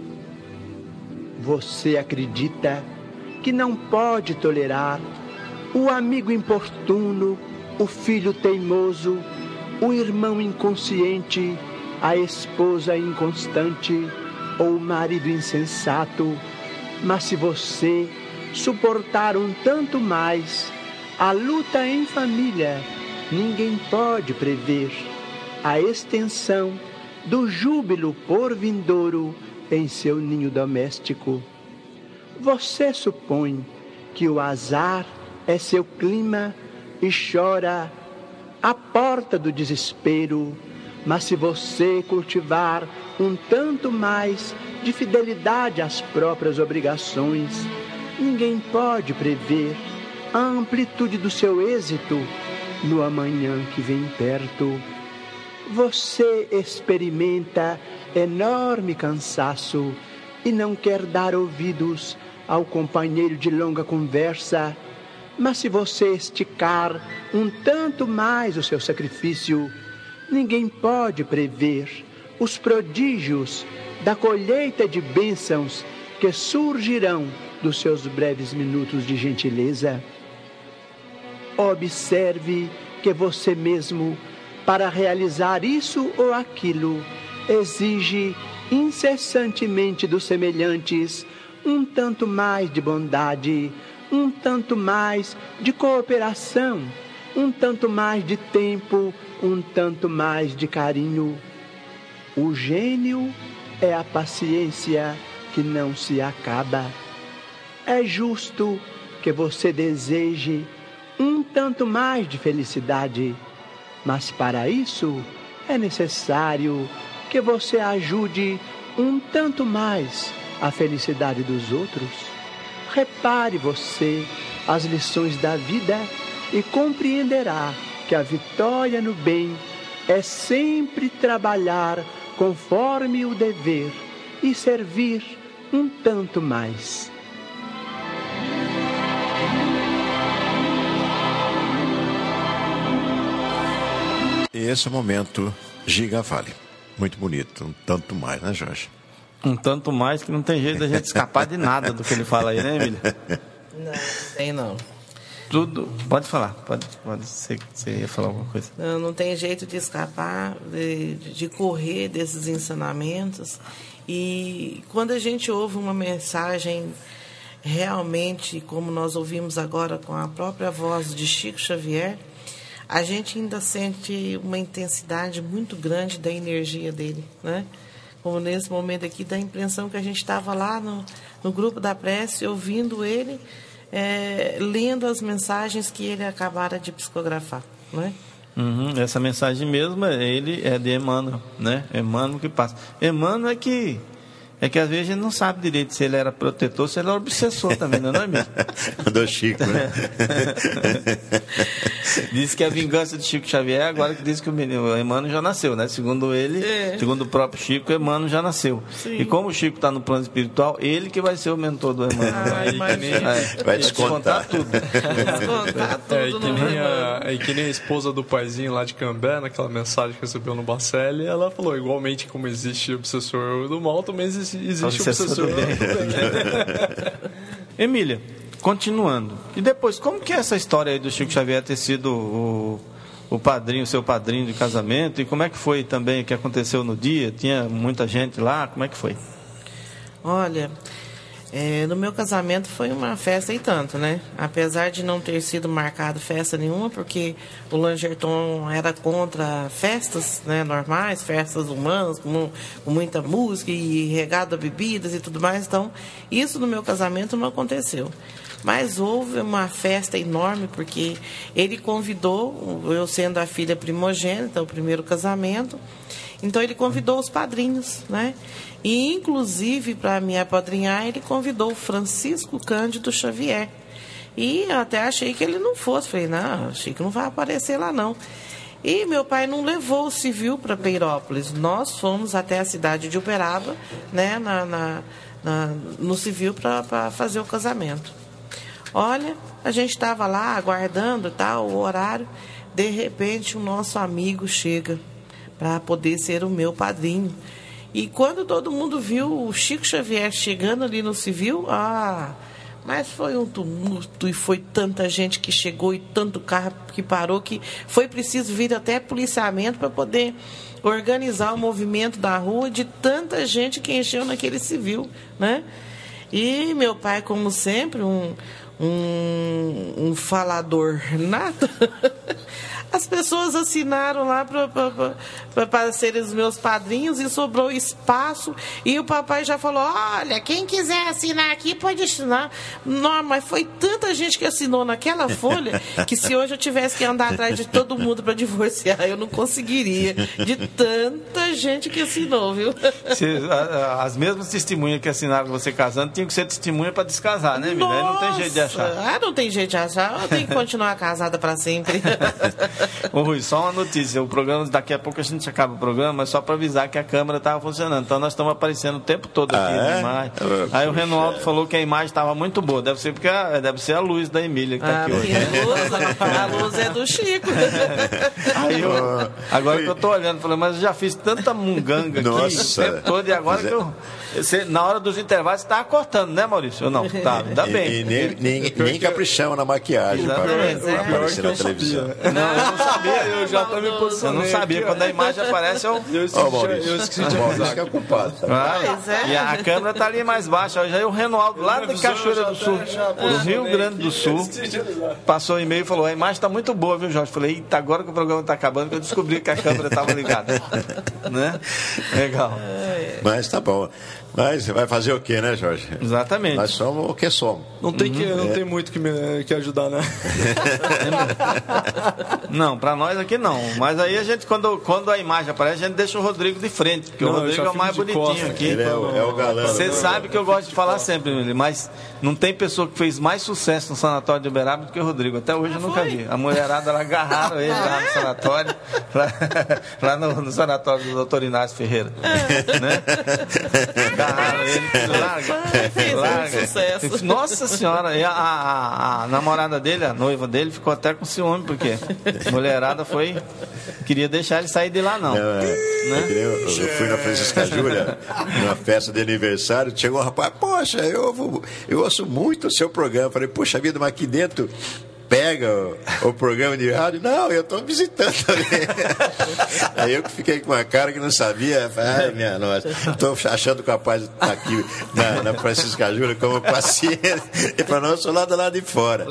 J: Você acredita que não pode tolerar o amigo importuno, o filho teimoso, o irmão inconsciente, a esposa inconstante ou o marido insensato. Mas se você suportar um tanto mais a luta em família, ninguém pode prever a extensão do júbilo por vindouro em seu ninho doméstico. Você supõe que o azar é seu clima e chora à porta do desespero, mas se você cultivar um tanto mais de fidelidade às próprias obrigações, ninguém pode prever a amplitude do seu êxito no amanhã que vem perto. Você experimenta enorme cansaço e não quer dar ouvidos ao companheiro de longa conversa, mas se você esticar um tanto mais o seu sacrifício, ninguém pode prever os prodígios da colheita de bênçãos que surgirão dos seus breves minutos de gentileza. Observe que você mesmo, para realizar isso ou aquilo, exige incessantemente dos semelhantes um tanto mais de bondade, um tanto mais de cooperação, um tanto mais de tempo, um tanto mais de carinho. O gênio é a paciência que não se acaba. É justo que você deseje um tanto mais de felicidade, mas para isso é necessário que você ajude um tanto mais a felicidade dos outros. Repare você as lições da vida e compreenderá que a vitória no bem é sempre trabalhar conforme o dever e servir um tanto mais.
B: Esse é o momento Giga Vale. Muito bonito, um tanto mais, né, Jorge?
C: Um tanto mais que não tem jeito da gente escapar de nada do que ele fala aí, né, Emília?
H: Não, tem não.
C: Tudo. Pode falar, pode ser que você ia falar alguma coisa.
H: Não tem jeito de escapar, de correr desses ensinamentos. E quando a gente ouve uma mensagem realmente, como nós ouvimos agora com a própria voz de Chico Xavier, a gente ainda sente uma intensidade muito grande da energia dele, né? Como nesse momento aqui, dá a impressão que a gente estava lá no grupo da prece, ouvindo ele, lendo as mensagens que ele acabara de psicografar, né?
C: Essa mensagem mesmo, ele é de Emmanuel, né? Emmanuel que passa. Emmanuel é que às vezes a gente não sabe direito se ele era protetor, se ele era obsessor também, não é mesmo?
B: Do Chico, né?
C: Diz que a vingança de Chico Xavier, agora que diz que o Emmanuel já nasceu, né? Segundo ele, segundo o próprio Chico, o Emmanuel já nasceu. Sim. E como o Chico está no plano espiritual, ele que vai ser o mentor do Emmanuel.
B: Vai descontar
C: tudo.
D: Que nem a esposa do paizinho lá de Cambé, naquela mensagem que recebeu no Bacelli, ela falou, igualmente como existe o obsessor do mal, também existe o obsessor do bem.
C: Emília, continuando. E depois, como que é essa história aí do Chico Xavier ter sido o padrinho, seu padrinho de casamento? E como é que foi também o que aconteceu no dia? Tinha muita gente lá? Como é que foi?
H: Olha, no meu casamento foi uma festa e tanto, né? Apesar de não ter sido marcado festa nenhuma, porque o Langerton era contra festas, né, normais, festas humanas, com muita música e regado a bebidas e tudo mais. Então, isso no meu casamento não aconteceu. Mas houve uma festa enorme, porque ele convidou, eu sendo a filha primogênita, o primeiro casamento, Então ele convidou os padrinhos, né? E inclusive para me apadrinhar ele convidou o Francisco Cândido Xavier. E eu até achei que ele não fosse. Falei, não, achei que não vai aparecer lá não. E meu pai não levou o civil para Peirópolis. Nós fomos até a cidade de Uberaba, né, no civil para fazer o casamento. Olha, a gente estava lá aguardando tal, o horário. De repente, o nosso amigo chega para poder ser o meu padrinho. E quando todo mundo viu o Chico Xavier chegando ali no civil, mas foi um tumulto e foi tanta gente que chegou e tanto carro que parou que foi preciso vir até policiamento para poder organizar o movimento da rua de tanta gente que encheu naquele civil, né? E meu pai, como sempre, um falador nato, as pessoas assinaram lá para serem os meus padrinhos e sobrou espaço. E o papai já falou, olha, quem quiser assinar aqui pode assinar. Não, mas foi tanta gente que assinou naquela folha que se hoje eu tivesse que andar atrás de todo mundo para divorciar, eu não conseguiria. De tanta gente que assinou, viu?
C: As mesmas testemunhas que assinaram você casando tinham que ser testemunha para descasar, né, Emília? Aí não tem jeito de achar.
H: Não tem jeito de achar. Eu tenho que continuar casada para sempre.
C: Ô Rui, só uma notícia, o programa, daqui a pouco a gente acaba o programa, mas só para avisar que a câmera estava funcionando, então nós estamos aparecendo o tempo todo aqui na imagem. Aí o Renoaldo falou que a imagem estava muito boa, deve ser a luz da Emília que está aqui hoje.
H: A luz é do Chico.
C: Aí agora que eu estou olhando, falei, mas eu já fiz tanta munganga aqui o tempo todo, e agora que eu... na hora dos intervalos você estava cortando, né, Maurício? Ou não? Tá, ainda bem.
B: E nem caprichamos na maquiagem para aparecer na televisão.
C: Não, eu não sabia, eu já estou me posicionando. Eu não sabia, aqui, quando a imagem aparece, eu esqueci de avisar.
B: Que é o culpado.
C: E a câmera está ali mais baixa. Já é o Renoaldo, lá de Cachoeira do Sul, do Rio Grande do Sul, passou o e-mail e falou, a imagem está muito boa, viu, Jorge? Falei, eita, agora que o programa está acabando, que eu descobri que a câmera estava ligada. Né? Legal.
B: Mas tá bom. Mas vai fazer o quê, né, Jorge?
C: Exatamente.
B: Nós somos o que somos.
D: Não tem, não tem muito que ajudar, né?
C: Não, pra nós aqui não. Mas aí a gente, quando a imagem aparece, a gente deixa o Rodrigo de frente, porque o Rodrigo é o mais bonitinho aqui.
B: Ele é o galã.
C: Você sabe que eu gosto de falar sempre, mas não tem pessoa que fez mais sucesso no sanatório de Uberaba do que o Rodrigo. Até hoje eu nunca vi. A mulherada, ela agarraram ele lá no sanatório, lá no sanatório do Dr. Inácio Ferreira. Né? Agarraram ele, larga.
H: Sucesso.
C: Nossa Senhora, e a namorada dele, a noiva dele, ficou até com ciúme, porque a mulherada queria deixar ele sair de lá, não.
B: Né? Eu fui na Francisca Júlia, numa festa de aniversário, chegou um rapaz, poxa, eu ouço muito o seu programa. Falei, poxa vida, mas aqui dentro pega o programa de rádio. Não, eu estou visitando ali. Aí eu fiquei com uma cara que não sabia. Ai, minha nossa, estou achando que o rapaz está aqui na Francisca Júlia como paciente. E para nós, eu sou lá do lado de fora.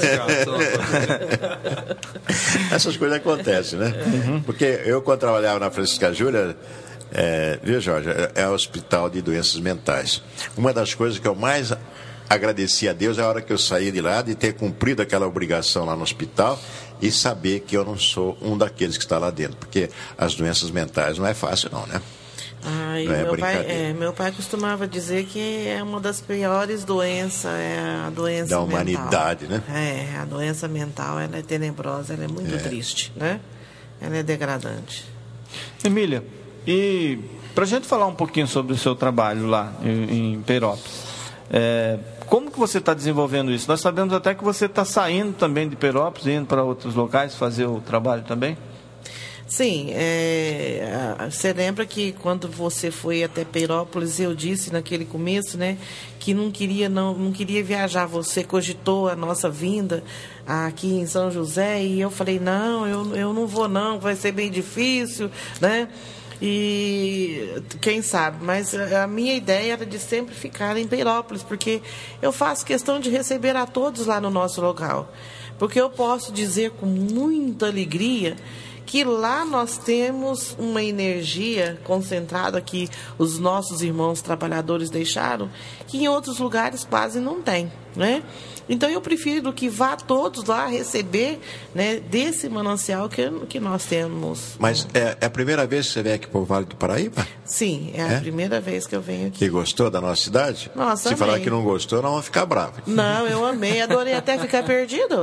B: Essas coisas acontecem, né? Porque eu, quando trabalhava na Francisca Júlia, viu, Jorge, é um hospital de doenças mentais. Uma das coisas que eu mais agradeci a Deus é a hora que eu saí de lá, de ter cumprido aquela obrigação lá no hospital e saber que eu não sou um daqueles que está lá dentro, porque as doenças mentais não é fácil não, né?
H: Meu pai costumava dizer que é uma das piores doenças, é a doença
B: da humanidade,
H: mental.
B: Né?
H: A doença mental, ela é tenebrosa, ela é muito triste, né? Ela é degradante.
C: Emília, e para a gente falar um pouquinho sobre o seu trabalho lá em Peirópolis, como que você está desenvolvendo isso? Nós sabemos até que você está saindo também de Peirópolis, indo para outros locais fazer o trabalho também?
H: Sim, você lembra que quando você foi até Peirópolis, eu disse naquele começo, né, que não queria viajar. Você cogitou a nossa vinda aqui em São José e eu falei, não, eu não vou não, vai ser bem difícil, né? E quem sabe, mas a minha ideia era de sempre ficar em Peirópolis, porque eu faço questão de receber a todos lá no nosso local, porque eu posso dizer com muita alegria que lá nós temos uma energia concentrada que os nossos irmãos trabalhadores deixaram, que em outros lugares quase não tem, né? Então eu prefiro que vá todos lá receber, né, desse manancial que nós temos.
B: Mas é a primeira vez que você vem aqui para o Vale do Paraíba?
H: Sim, é a primeira vez que eu venho aqui.
B: E gostou da nossa cidade?
H: Nossa,
B: Se
H: amei.
B: falar que não gostou, não vão ficar bravos.
H: Não, eu amei, adorei até ficar perdido.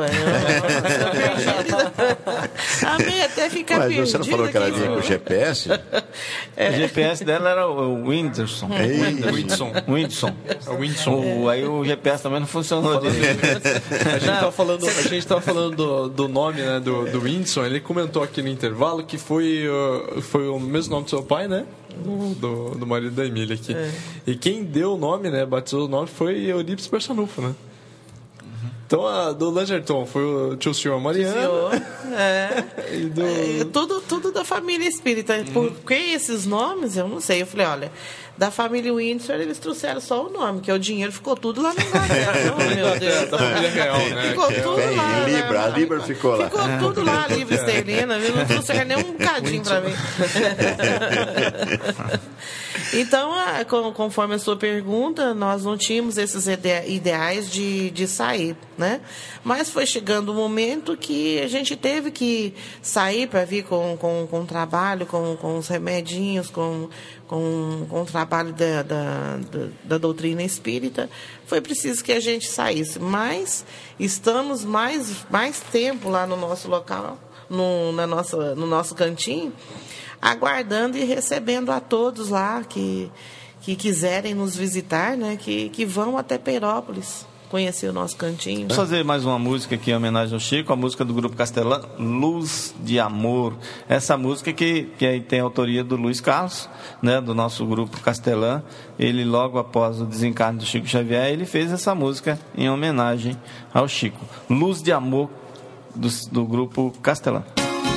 H: Amei até ficar perdido.
B: Mas você não falou que ela vinha com o GPS?
C: O GPS dela era o Whindersson. Whindersson. Aí o GPS também não funcionou direito.
D: A gente estava falando do nome, né, do Whindersson. Ele comentou aqui no intervalo que foi o mesmo nome do seu pai, né? Do marido da Emília aqui. E quem deu o nome, né, batizou o nome, foi Eurípides Barçanufo, né? Então, a do Langerton foi o tio senhor Mariano.
H: Tudo da família espírita. Por que esses nomes? Eu não sei. Eu falei, olha, da família Windsor eles trouxeram só o nome, que o dinheiro ficou tudo lá na Inglaterra. Oh, meu Deus.
D: Da família real, né?
H: Ficou tudo lá.
B: Libra, a Libra ficou lá.
H: Ficou tudo lá, Libra esterlina. Não trouxeram nem um bocadinho para mim. Então, conforme a sua pergunta, nós não tínhamos esses ideais de sair, né? Mas foi chegando um momento que a gente teve que sair para vir com o trabalho, com os remedinhos, com o trabalho da doutrina espírita. Foi preciso que a gente saísse. Mas estamos mais tempo lá no nosso local, no nosso cantinho, aguardando e recebendo a todos lá que quiserem nos visitar, né? Que vão até Peirópolis conhecer o nosso cantinho.
C: Vamos fazer mais uma música aqui em homenagem ao Chico, a música do Grupo Castelã, Luz de Amor. Essa música que tem a autoria do Luiz Carlos, né, do nosso Grupo Castelã. Ele, logo após o desencarne do Chico Xavier, ele fez essa música em homenagem ao Chico. Luz de Amor, do Grupo Castelã.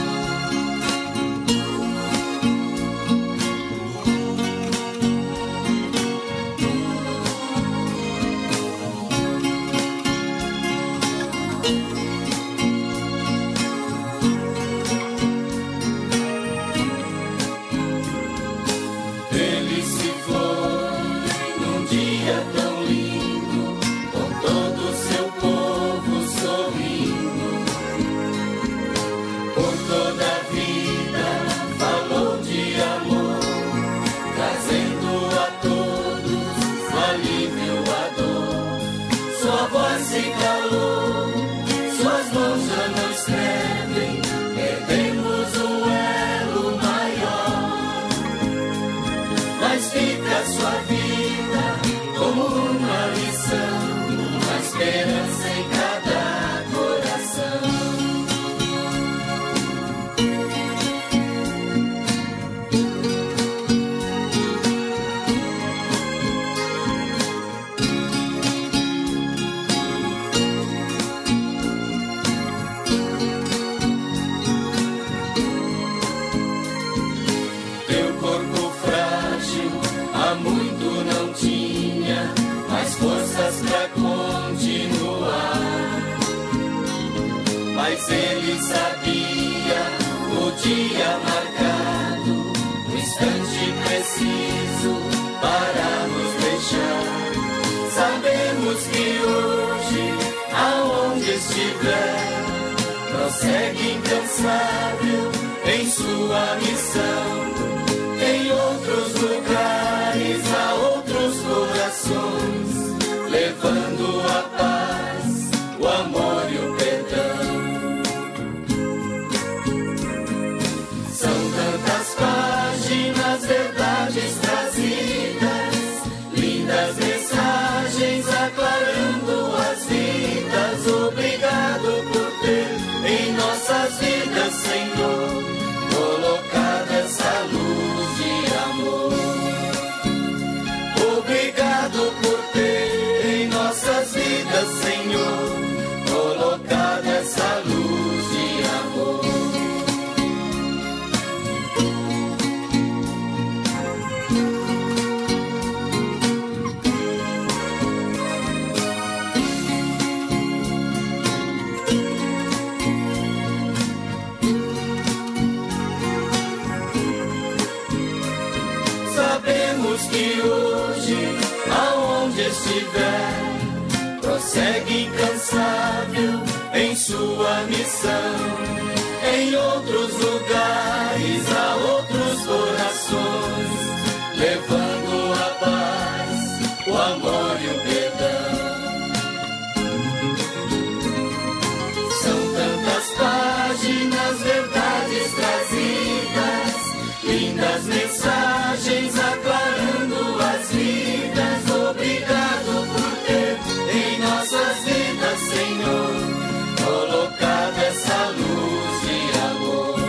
I: Prossegue incansável em sua missão, em outros lugares, a outros corações, levando a paz, o amor e o perdão. São tantas páginas, verdades trazidas, lindas mensagens aclarando as vidas. Obrigado por ter em nossas vidas, Senhor, colocada essa luz de amor. Obrigado por ter em nossas vidas, Senhor, colocada essa luz de amor. Que hoje, aonde estiver, segue incansável em sua missão. Em outros lugares, a outros corações, levando a paz, o amor e o perdão. São tantas páginas, verdades trazidas, lindas mensagens aclarando as vidas. Obrigado por ter em nossas vidas, Senhor, colocado essa luz de amor.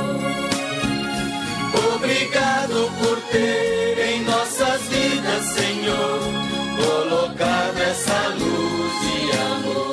I: Obrigado por ter em nossas vidas, Senhor, colocado essa luz de amor.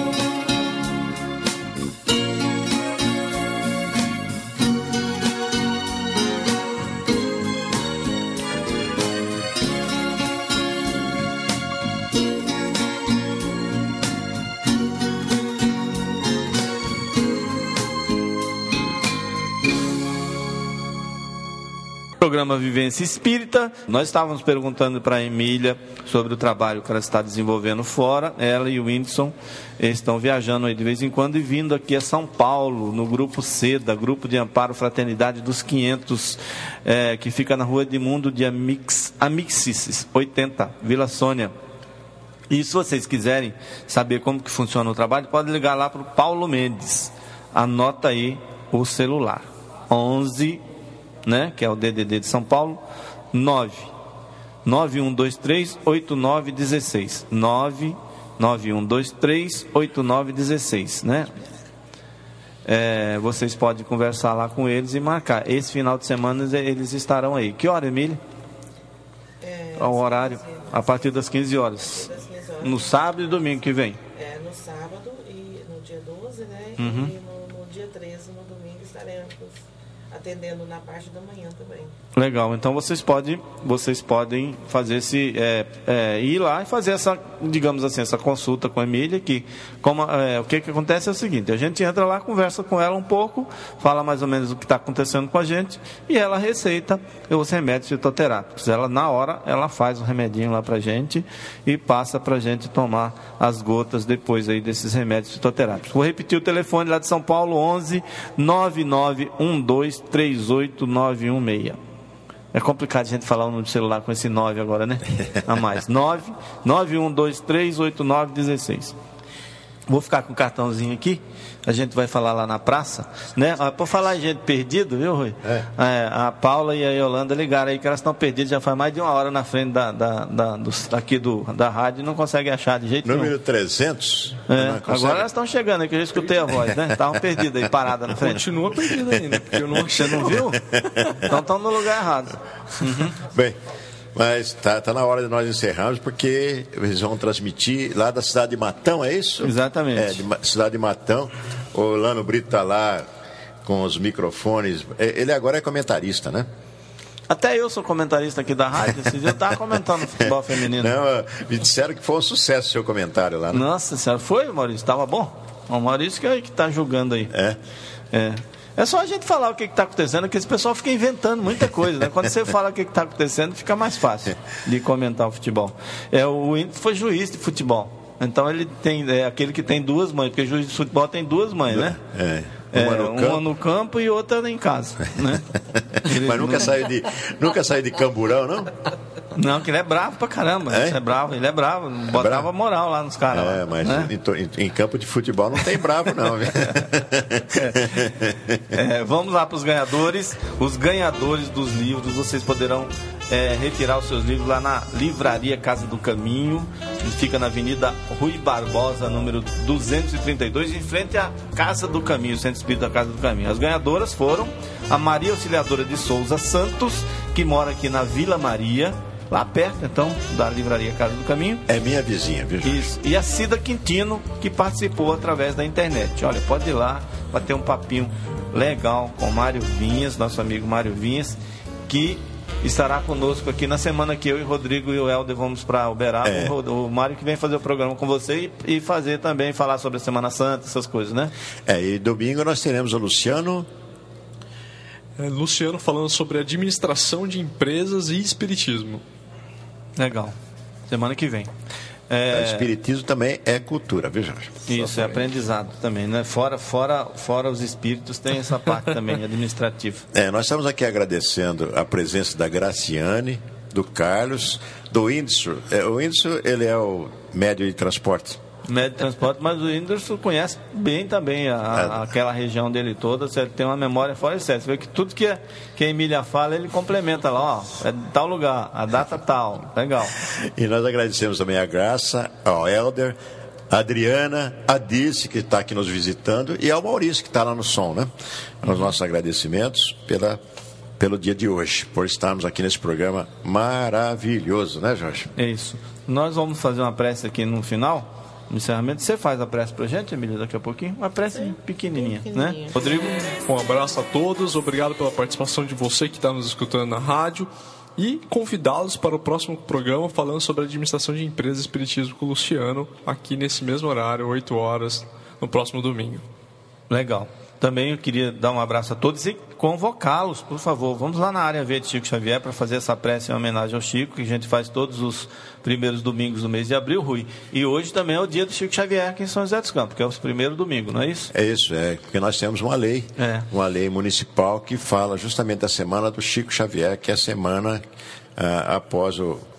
C: Programa Vivência Espírita. Nós estávamos perguntando para a Emília sobre o trabalho que ela está desenvolvendo fora. Ela e o Whindersson estão viajando aí de vez em quando e vindo aqui a São Paulo, no Grupo SEDA, Grupo de Amparo Fraternidade dos 500, que fica na Rua Edmundo de Amixis, 80, Vila Sônia. E se vocês quiserem saber como que funciona o trabalho, pode ligar lá para o Paulo Mendes. Anota aí o celular. 11, né, que é o DDD de São Paulo, 99123-8916. 99123-8916, né? Vocês podem conversar lá com eles e marcar. Esse final de semana eles estarão aí. Que hora, Emília? O horário? A partir das 15 horas. No sábado e domingo que vem.
H: No sábado e no dia 12, né?
C: Uhum.
H: E no dia 13, no domingo, estaremos atendendo na parte da manhã também.
C: Legal, então vocês podem fazer esse ir lá e fazer essa, digamos assim, essa consulta com a Emília, que o que acontece é o seguinte: a gente entra lá, conversa com ela um pouco, fala mais ou menos o que está acontecendo com a gente, e ela receita os remédios fitoterápicos. Ela, na hora, ela faz o remedinho lá pra gente e passa pra gente tomar as gotas depois aí desses remédios fitoterápicos. Vou repetir o telefone lá de São Paulo: 11 9912 38916. É complicado a gente falar o número de celular com esse 9 agora, né? A mais. 991238916. Vou ficar com o cartãozinho aqui. A gente vai falar lá na praça, né? Por falar em gente perdida, viu, Rui? A Paula e a Yolanda ligaram aí que elas estão perdidas já faz mais de uma hora na frente da rádio e não conseguem achar de jeito nenhum.
B: Número 300?
C: Agora elas estão chegando aí, que eu já escutei a voz, né? Estavam perdidas aí, paradas na frente.
D: Continua perdida ainda, porque eu não achei.
C: Você não viu? Então estão no lugar errado. Uhum.
B: Bem, mas tá na hora de nós encerrarmos, porque eles vão transmitir lá da cidade de Matão, é isso?
C: Exatamente.
B: Cidade de Matão. O Lano Brito está lá com os microfones. Ele agora é comentarista, né?
C: Até eu sou comentarista aqui da rádio. Esse dia eu estava comentando futebol feminino.
B: Não, me disseram que foi um sucesso o seu comentário lá, né?
C: Nossa senhora, foi, Maurício? Estava bom? O Maurício que está julgando aí. É só a gente falar o que está acontecendo, que esse pessoal fica inventando muita coisa, né? Quando você fala o que está acontecendo, fica mais fácil de comentar o futebol. O Whindersson foi juiz de futebol. Então ele tem aquele que tem duas mães, porque juiz de futebol tem duas mães, né? Uma no campo e outra em casa, né?
B: Mas nunca saiu de camburão, não?
C: Não, que ele é bravo pra caramba. Ele é bravo. Botava moral lá nos caras.
B: Mas
C: né?
B: em campo de futebol não tem bravo, não.
C: Vamos lá para os ganhadores. Os ganhadores dos livros, vocês poderão retirar os seus livros lá na Livraria Casa do Caminho, que fica na Avenida Rui Barbosa, número 232, em frente à Casa do Caminho, Centro Espírita da Casa do Caminho. As ganhadoras foram a Maria Auxiliadora de Souza Santos, que mora aqui na Vila Maria, lá perto, então, da Livraria Casa do Caminho.
B: É minha vizinha, viu?
C: Isso. E a Cida Quintino, que participou através da internet. Olha, pode ir lá, bater um papinho legal com o Mário Vinhas, nosso amigo Mário Vinhas, que estará conosco aqui na semana que eu e o Rodrigo e o Helder vamos para Uberaba. O Mário que vem fazer o programa com você e fazer também, falar sobre a Semana Santa, essas coisas, né?
B: E domingo nós teremos o Luciano.
D: Luciano falando sobre administração de empresas e espiritismo.
C: Legal. Semana que vem.
B: O espiritismo também é cultura, viu, Jorge?
C: Isso, é aprendizado também, né? Fora os espíritos, tem essa parte também administrativa.
B: Nós estamos aqui agradecendo a presença da Graciane, do Carlos, do Whindersson. O Whindersson, ele é o médio de transporte.
C: Médio de transporte, mas o Whindersson conhece bem também aquela região dele toda. Você tem uma memória fora de série. Você vê que tudo que a Emília fala, ele complementa lá, ó, é de tal lugar, a data tal. Legal.
B: E nós agradecemos também a Graça, ao Helder, a Adriana, a Dirce, que está aqui nos visitando, e ao Maurício, que está lá no som, né? Os nossos agradecimentos pelo dia de hoje, por estarmos aqui nesse programa maravilhoso, né, Jorge?
C: É isso. Nós vamos fazer uma prece aqui no final. No encerramento, você faz a prece pra gente, Emília, daqui a pouquinho? Uma prece pequenininha, né?
D: Rodrigo, um abraço a todos, obrigado pela participação de você que está nos escutando na rádio e convidá-los para o próximo programa falando sobre a administração de empresas e espiritismo com o Luciano, aqui nesse mesmo horário, 8 horas, no próximo domingo.
C: Legal. Também eu queria dar um abraço a todos e convocá-los, por favor. Vamos lá na área V de Chico Xavier para fazer essa prece em homenagem ao Chico, que a gente faz todos os primeiros domingos do mês de abril, Rui. E hoje também é o dia do Chico Xavier aqui em São José dos Campos, que é o primeiro domingo, não é isso?
B: É isso, porque nós temos uma lei municipal que fala justamente da semana do Chico Xavier, que é a semana após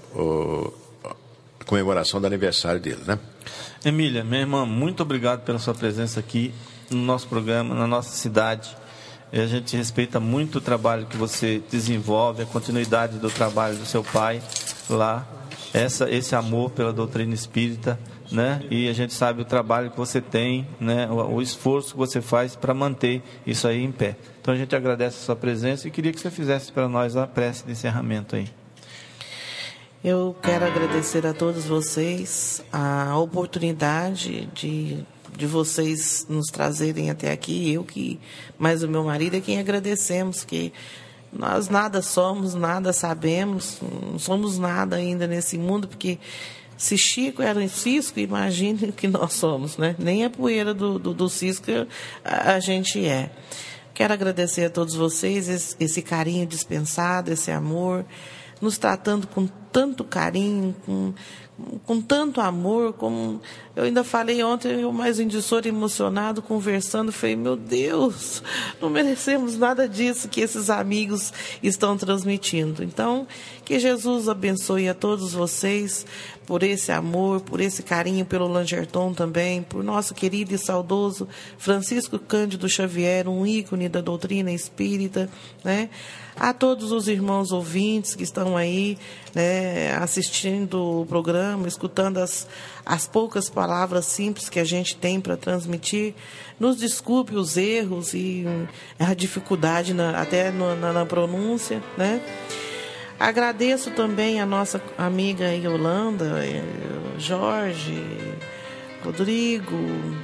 B: a comemoração do aniversário dele, né?
C: Emília, minha irmã, muito obrigado pela sua presença aqui no nosso programa, na nossa cidade. A gente respeita muito o trabalho que você desenvolve, a continuidade do trabalho do seu pai lá, esse amor pela doutrina espírita, né? E a gente sabe o trabalho que você tem, né? O esforço que você faz para manter isso aí em pé. Então a gente agradece a sua presença e queria que você fizesse para nós a prece de encerramento aí.
H: Eu quero agradecer a todos vocês a oportunidade de vocês nos trazerem até aqui. Mais o meu marido é quem agradecemos, que nós nada somos, nada sabemos, não somos nada ainda nesse mundo, porque se Chico era um cisco, imagine o que nós somos, né? Nem a poeira do cisco a gente é. Quero agradecer a todos vocês esse carinho dispensado, esse amor, nos tratando com tanto carinho, com tanto amor, como eu ainda falei ontem, eu mais indissor emocionado, conversando, falei, meu Deus, não merecemos nada disso que esses amigos estão transmitindo. Então, que Jesus abençoe a todos vocês por esse amor, por esse carinho pelo Langerton também, por nosso querido e saudoso Francisco Cândido Xavier, um ícone da doutrina espírita, né? A todos os irmãos ouvintes que estão aí, né, assistindo o programa, escutando as poucas palavras simples que a gente tem para transmitir, nos desculpe os erros e a dificuldade até na pronúncia, né? Agradeço também a nossa amiga Yolanda, Jorge, Rodrigo,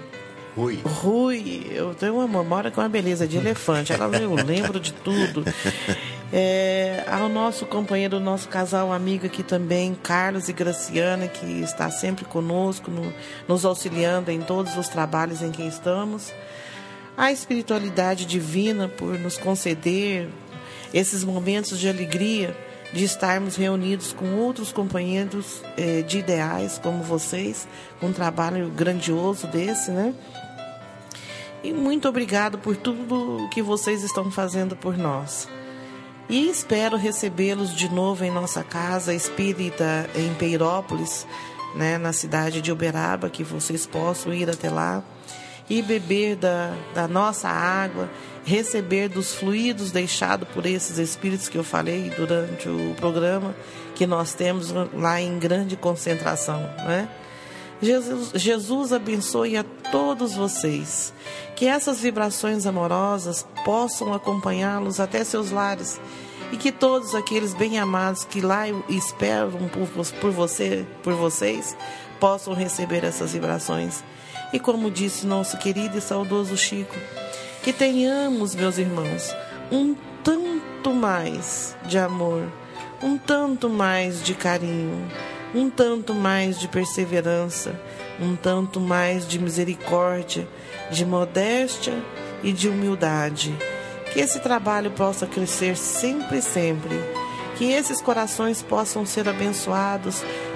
H: Rui, eu tenho uma memória com uma beleza de elefante, eu lembro de tudo. Ao nosso companheiro, nosso casal amigo aqui também, Carlos e Graciana, que está sempre conosco, nos auxiliando em todos os trabalhos em que estamos. A espiritualidade divina por nos conceder esses momentos de alegria, de estarmos reunidos com outros companheiros de ideais como vocês, com um trabalho grandioso desse, né? E muito obrigado por tudo que vocês estão fazendo por nós. E espero recebê-los de novo em nossa casa espírita em Peirópolis, né, na cidade de Uberaba, que vocês possam ir até lá e beber da nossa água, receber dos fluidos deixados por esses espíritos que eu falei durante o programa, que nós temos lá em grande concentração, né? Jesus abençoe a todos vocês, que essas vibrações amorosas possam acompanhá-los até seus lares e que todos aqueles bem-amados que lá esperam por vocês possam receber essas vibrações. E como disse nosso querido e saudoso Chico, que tenhamos, meus irmãos, um tanto mais de amor, um tanto mais de carinho, um tanto mais de perseverança, um tanto mais de misericórdia, de modéstia e de humildade. Que esse trabalho possa crescer sempre, sempre. Que esses corações possam ser abençoados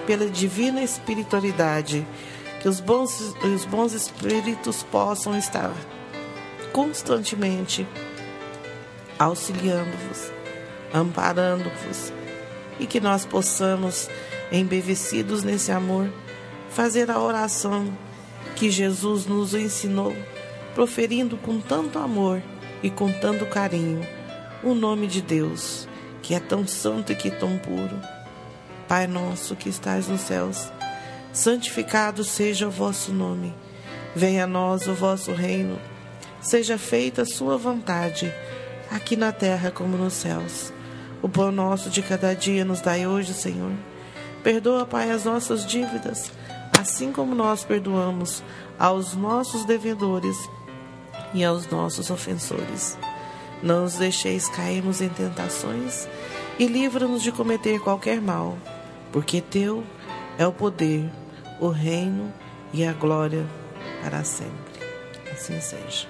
H: pela divina espiritualidade, que os bons espíritos possam estar constantemente auxiliando-vos, amparando-vos, e que nós possamos, embevecidos nesse amor, fazer a oração que Jesus nos ensinou, proferindo com tanto amor e com tanto carinho o nome de Deus, que é tão santo e que tão puro. Pai nosso que estais nos céus, santificado seja o vosso nome. Venha a nós o vosso reino. Seja feita a sua vontade, aqui na terra como nos céus. O pão nosso de cada dia nos dai hoje, Senhor. Perdoa, Pai, as nossas dívidas, assim como nós perdoamos aos nossos devedores e aos nossos ofensores. Não nos deixeis cairmos em tentações e livra-nos de cometer qualquer mal, porque Teu é o poder, o reino e a glória para sempre. Assim seja.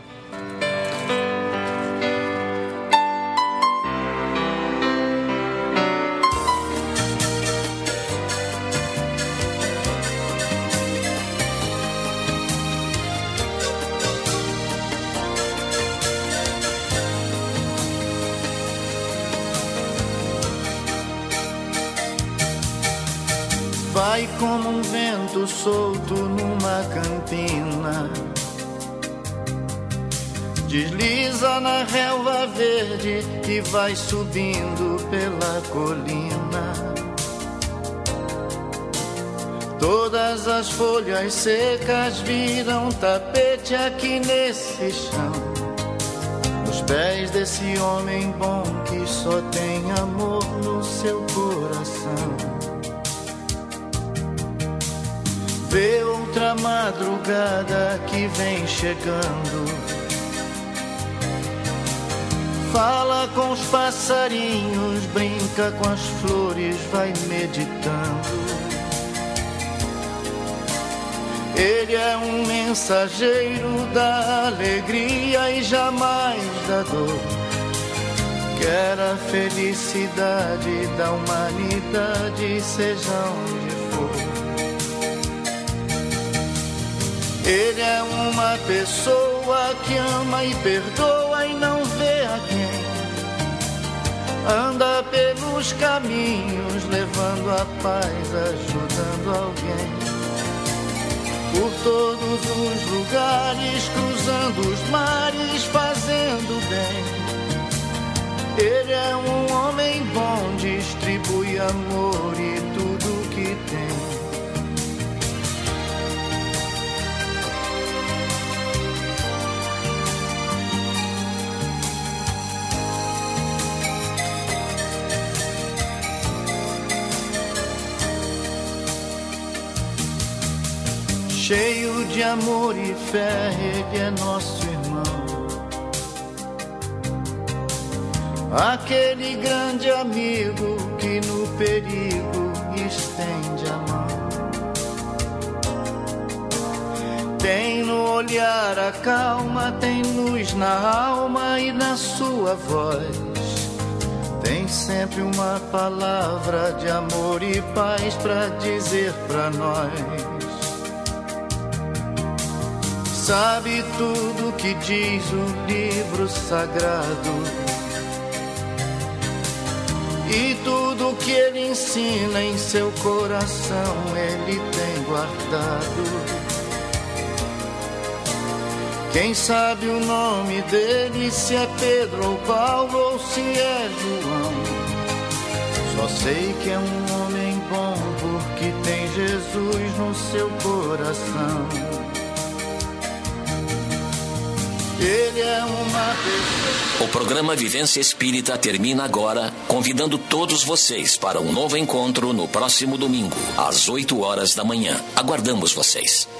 I: Vai como um vento solto numa campina, desliza na relva verde e vai subindo pela colina. Todas as folhas secas viram tapete aqui nesse chão, nos pés desse homem bom que só tem amor no seu coração. Vê outra madrugada que vem chegando, fala com os passarinhos, brinca com as flores, vai meditando. Ele é um mensageiro da alegria e jamais da dor. Quer a felicidade da humanidade, seja onde for. Ele é uma pessoa que ama e perdoa e não vê a quem. Anda pelos caminhos, levando a paz, ajudando alguém. Por todos os lugares, cruzando os mares, fazendo bem. Ele é um homem bom, distribui amor e tudo que tem. Cheio de amor e fé, ele é nosso irmão. Aquele grande amigo que no perigo estende a mão. Tem no olhar a calma, tem luz na alma e na sua voz. Tem sempre uma palavra de amor e paz pra dizer pra nós. Sabe tudo que diz o livro sagrado e tudo que ele ensina em seu coração ele tem guardado. Quem sabe o nome dele, se é Pedro ou Paulo ou se é João. Só sei que é um homem bom porque tem Jesus no seu coração. Ele é uma pessoa.
A: O programa Vivência Espírita termina agora, convidando todos vocês para um novo encontro no próximo domingo, às 8 horas da manhã. Aguardamos vocês.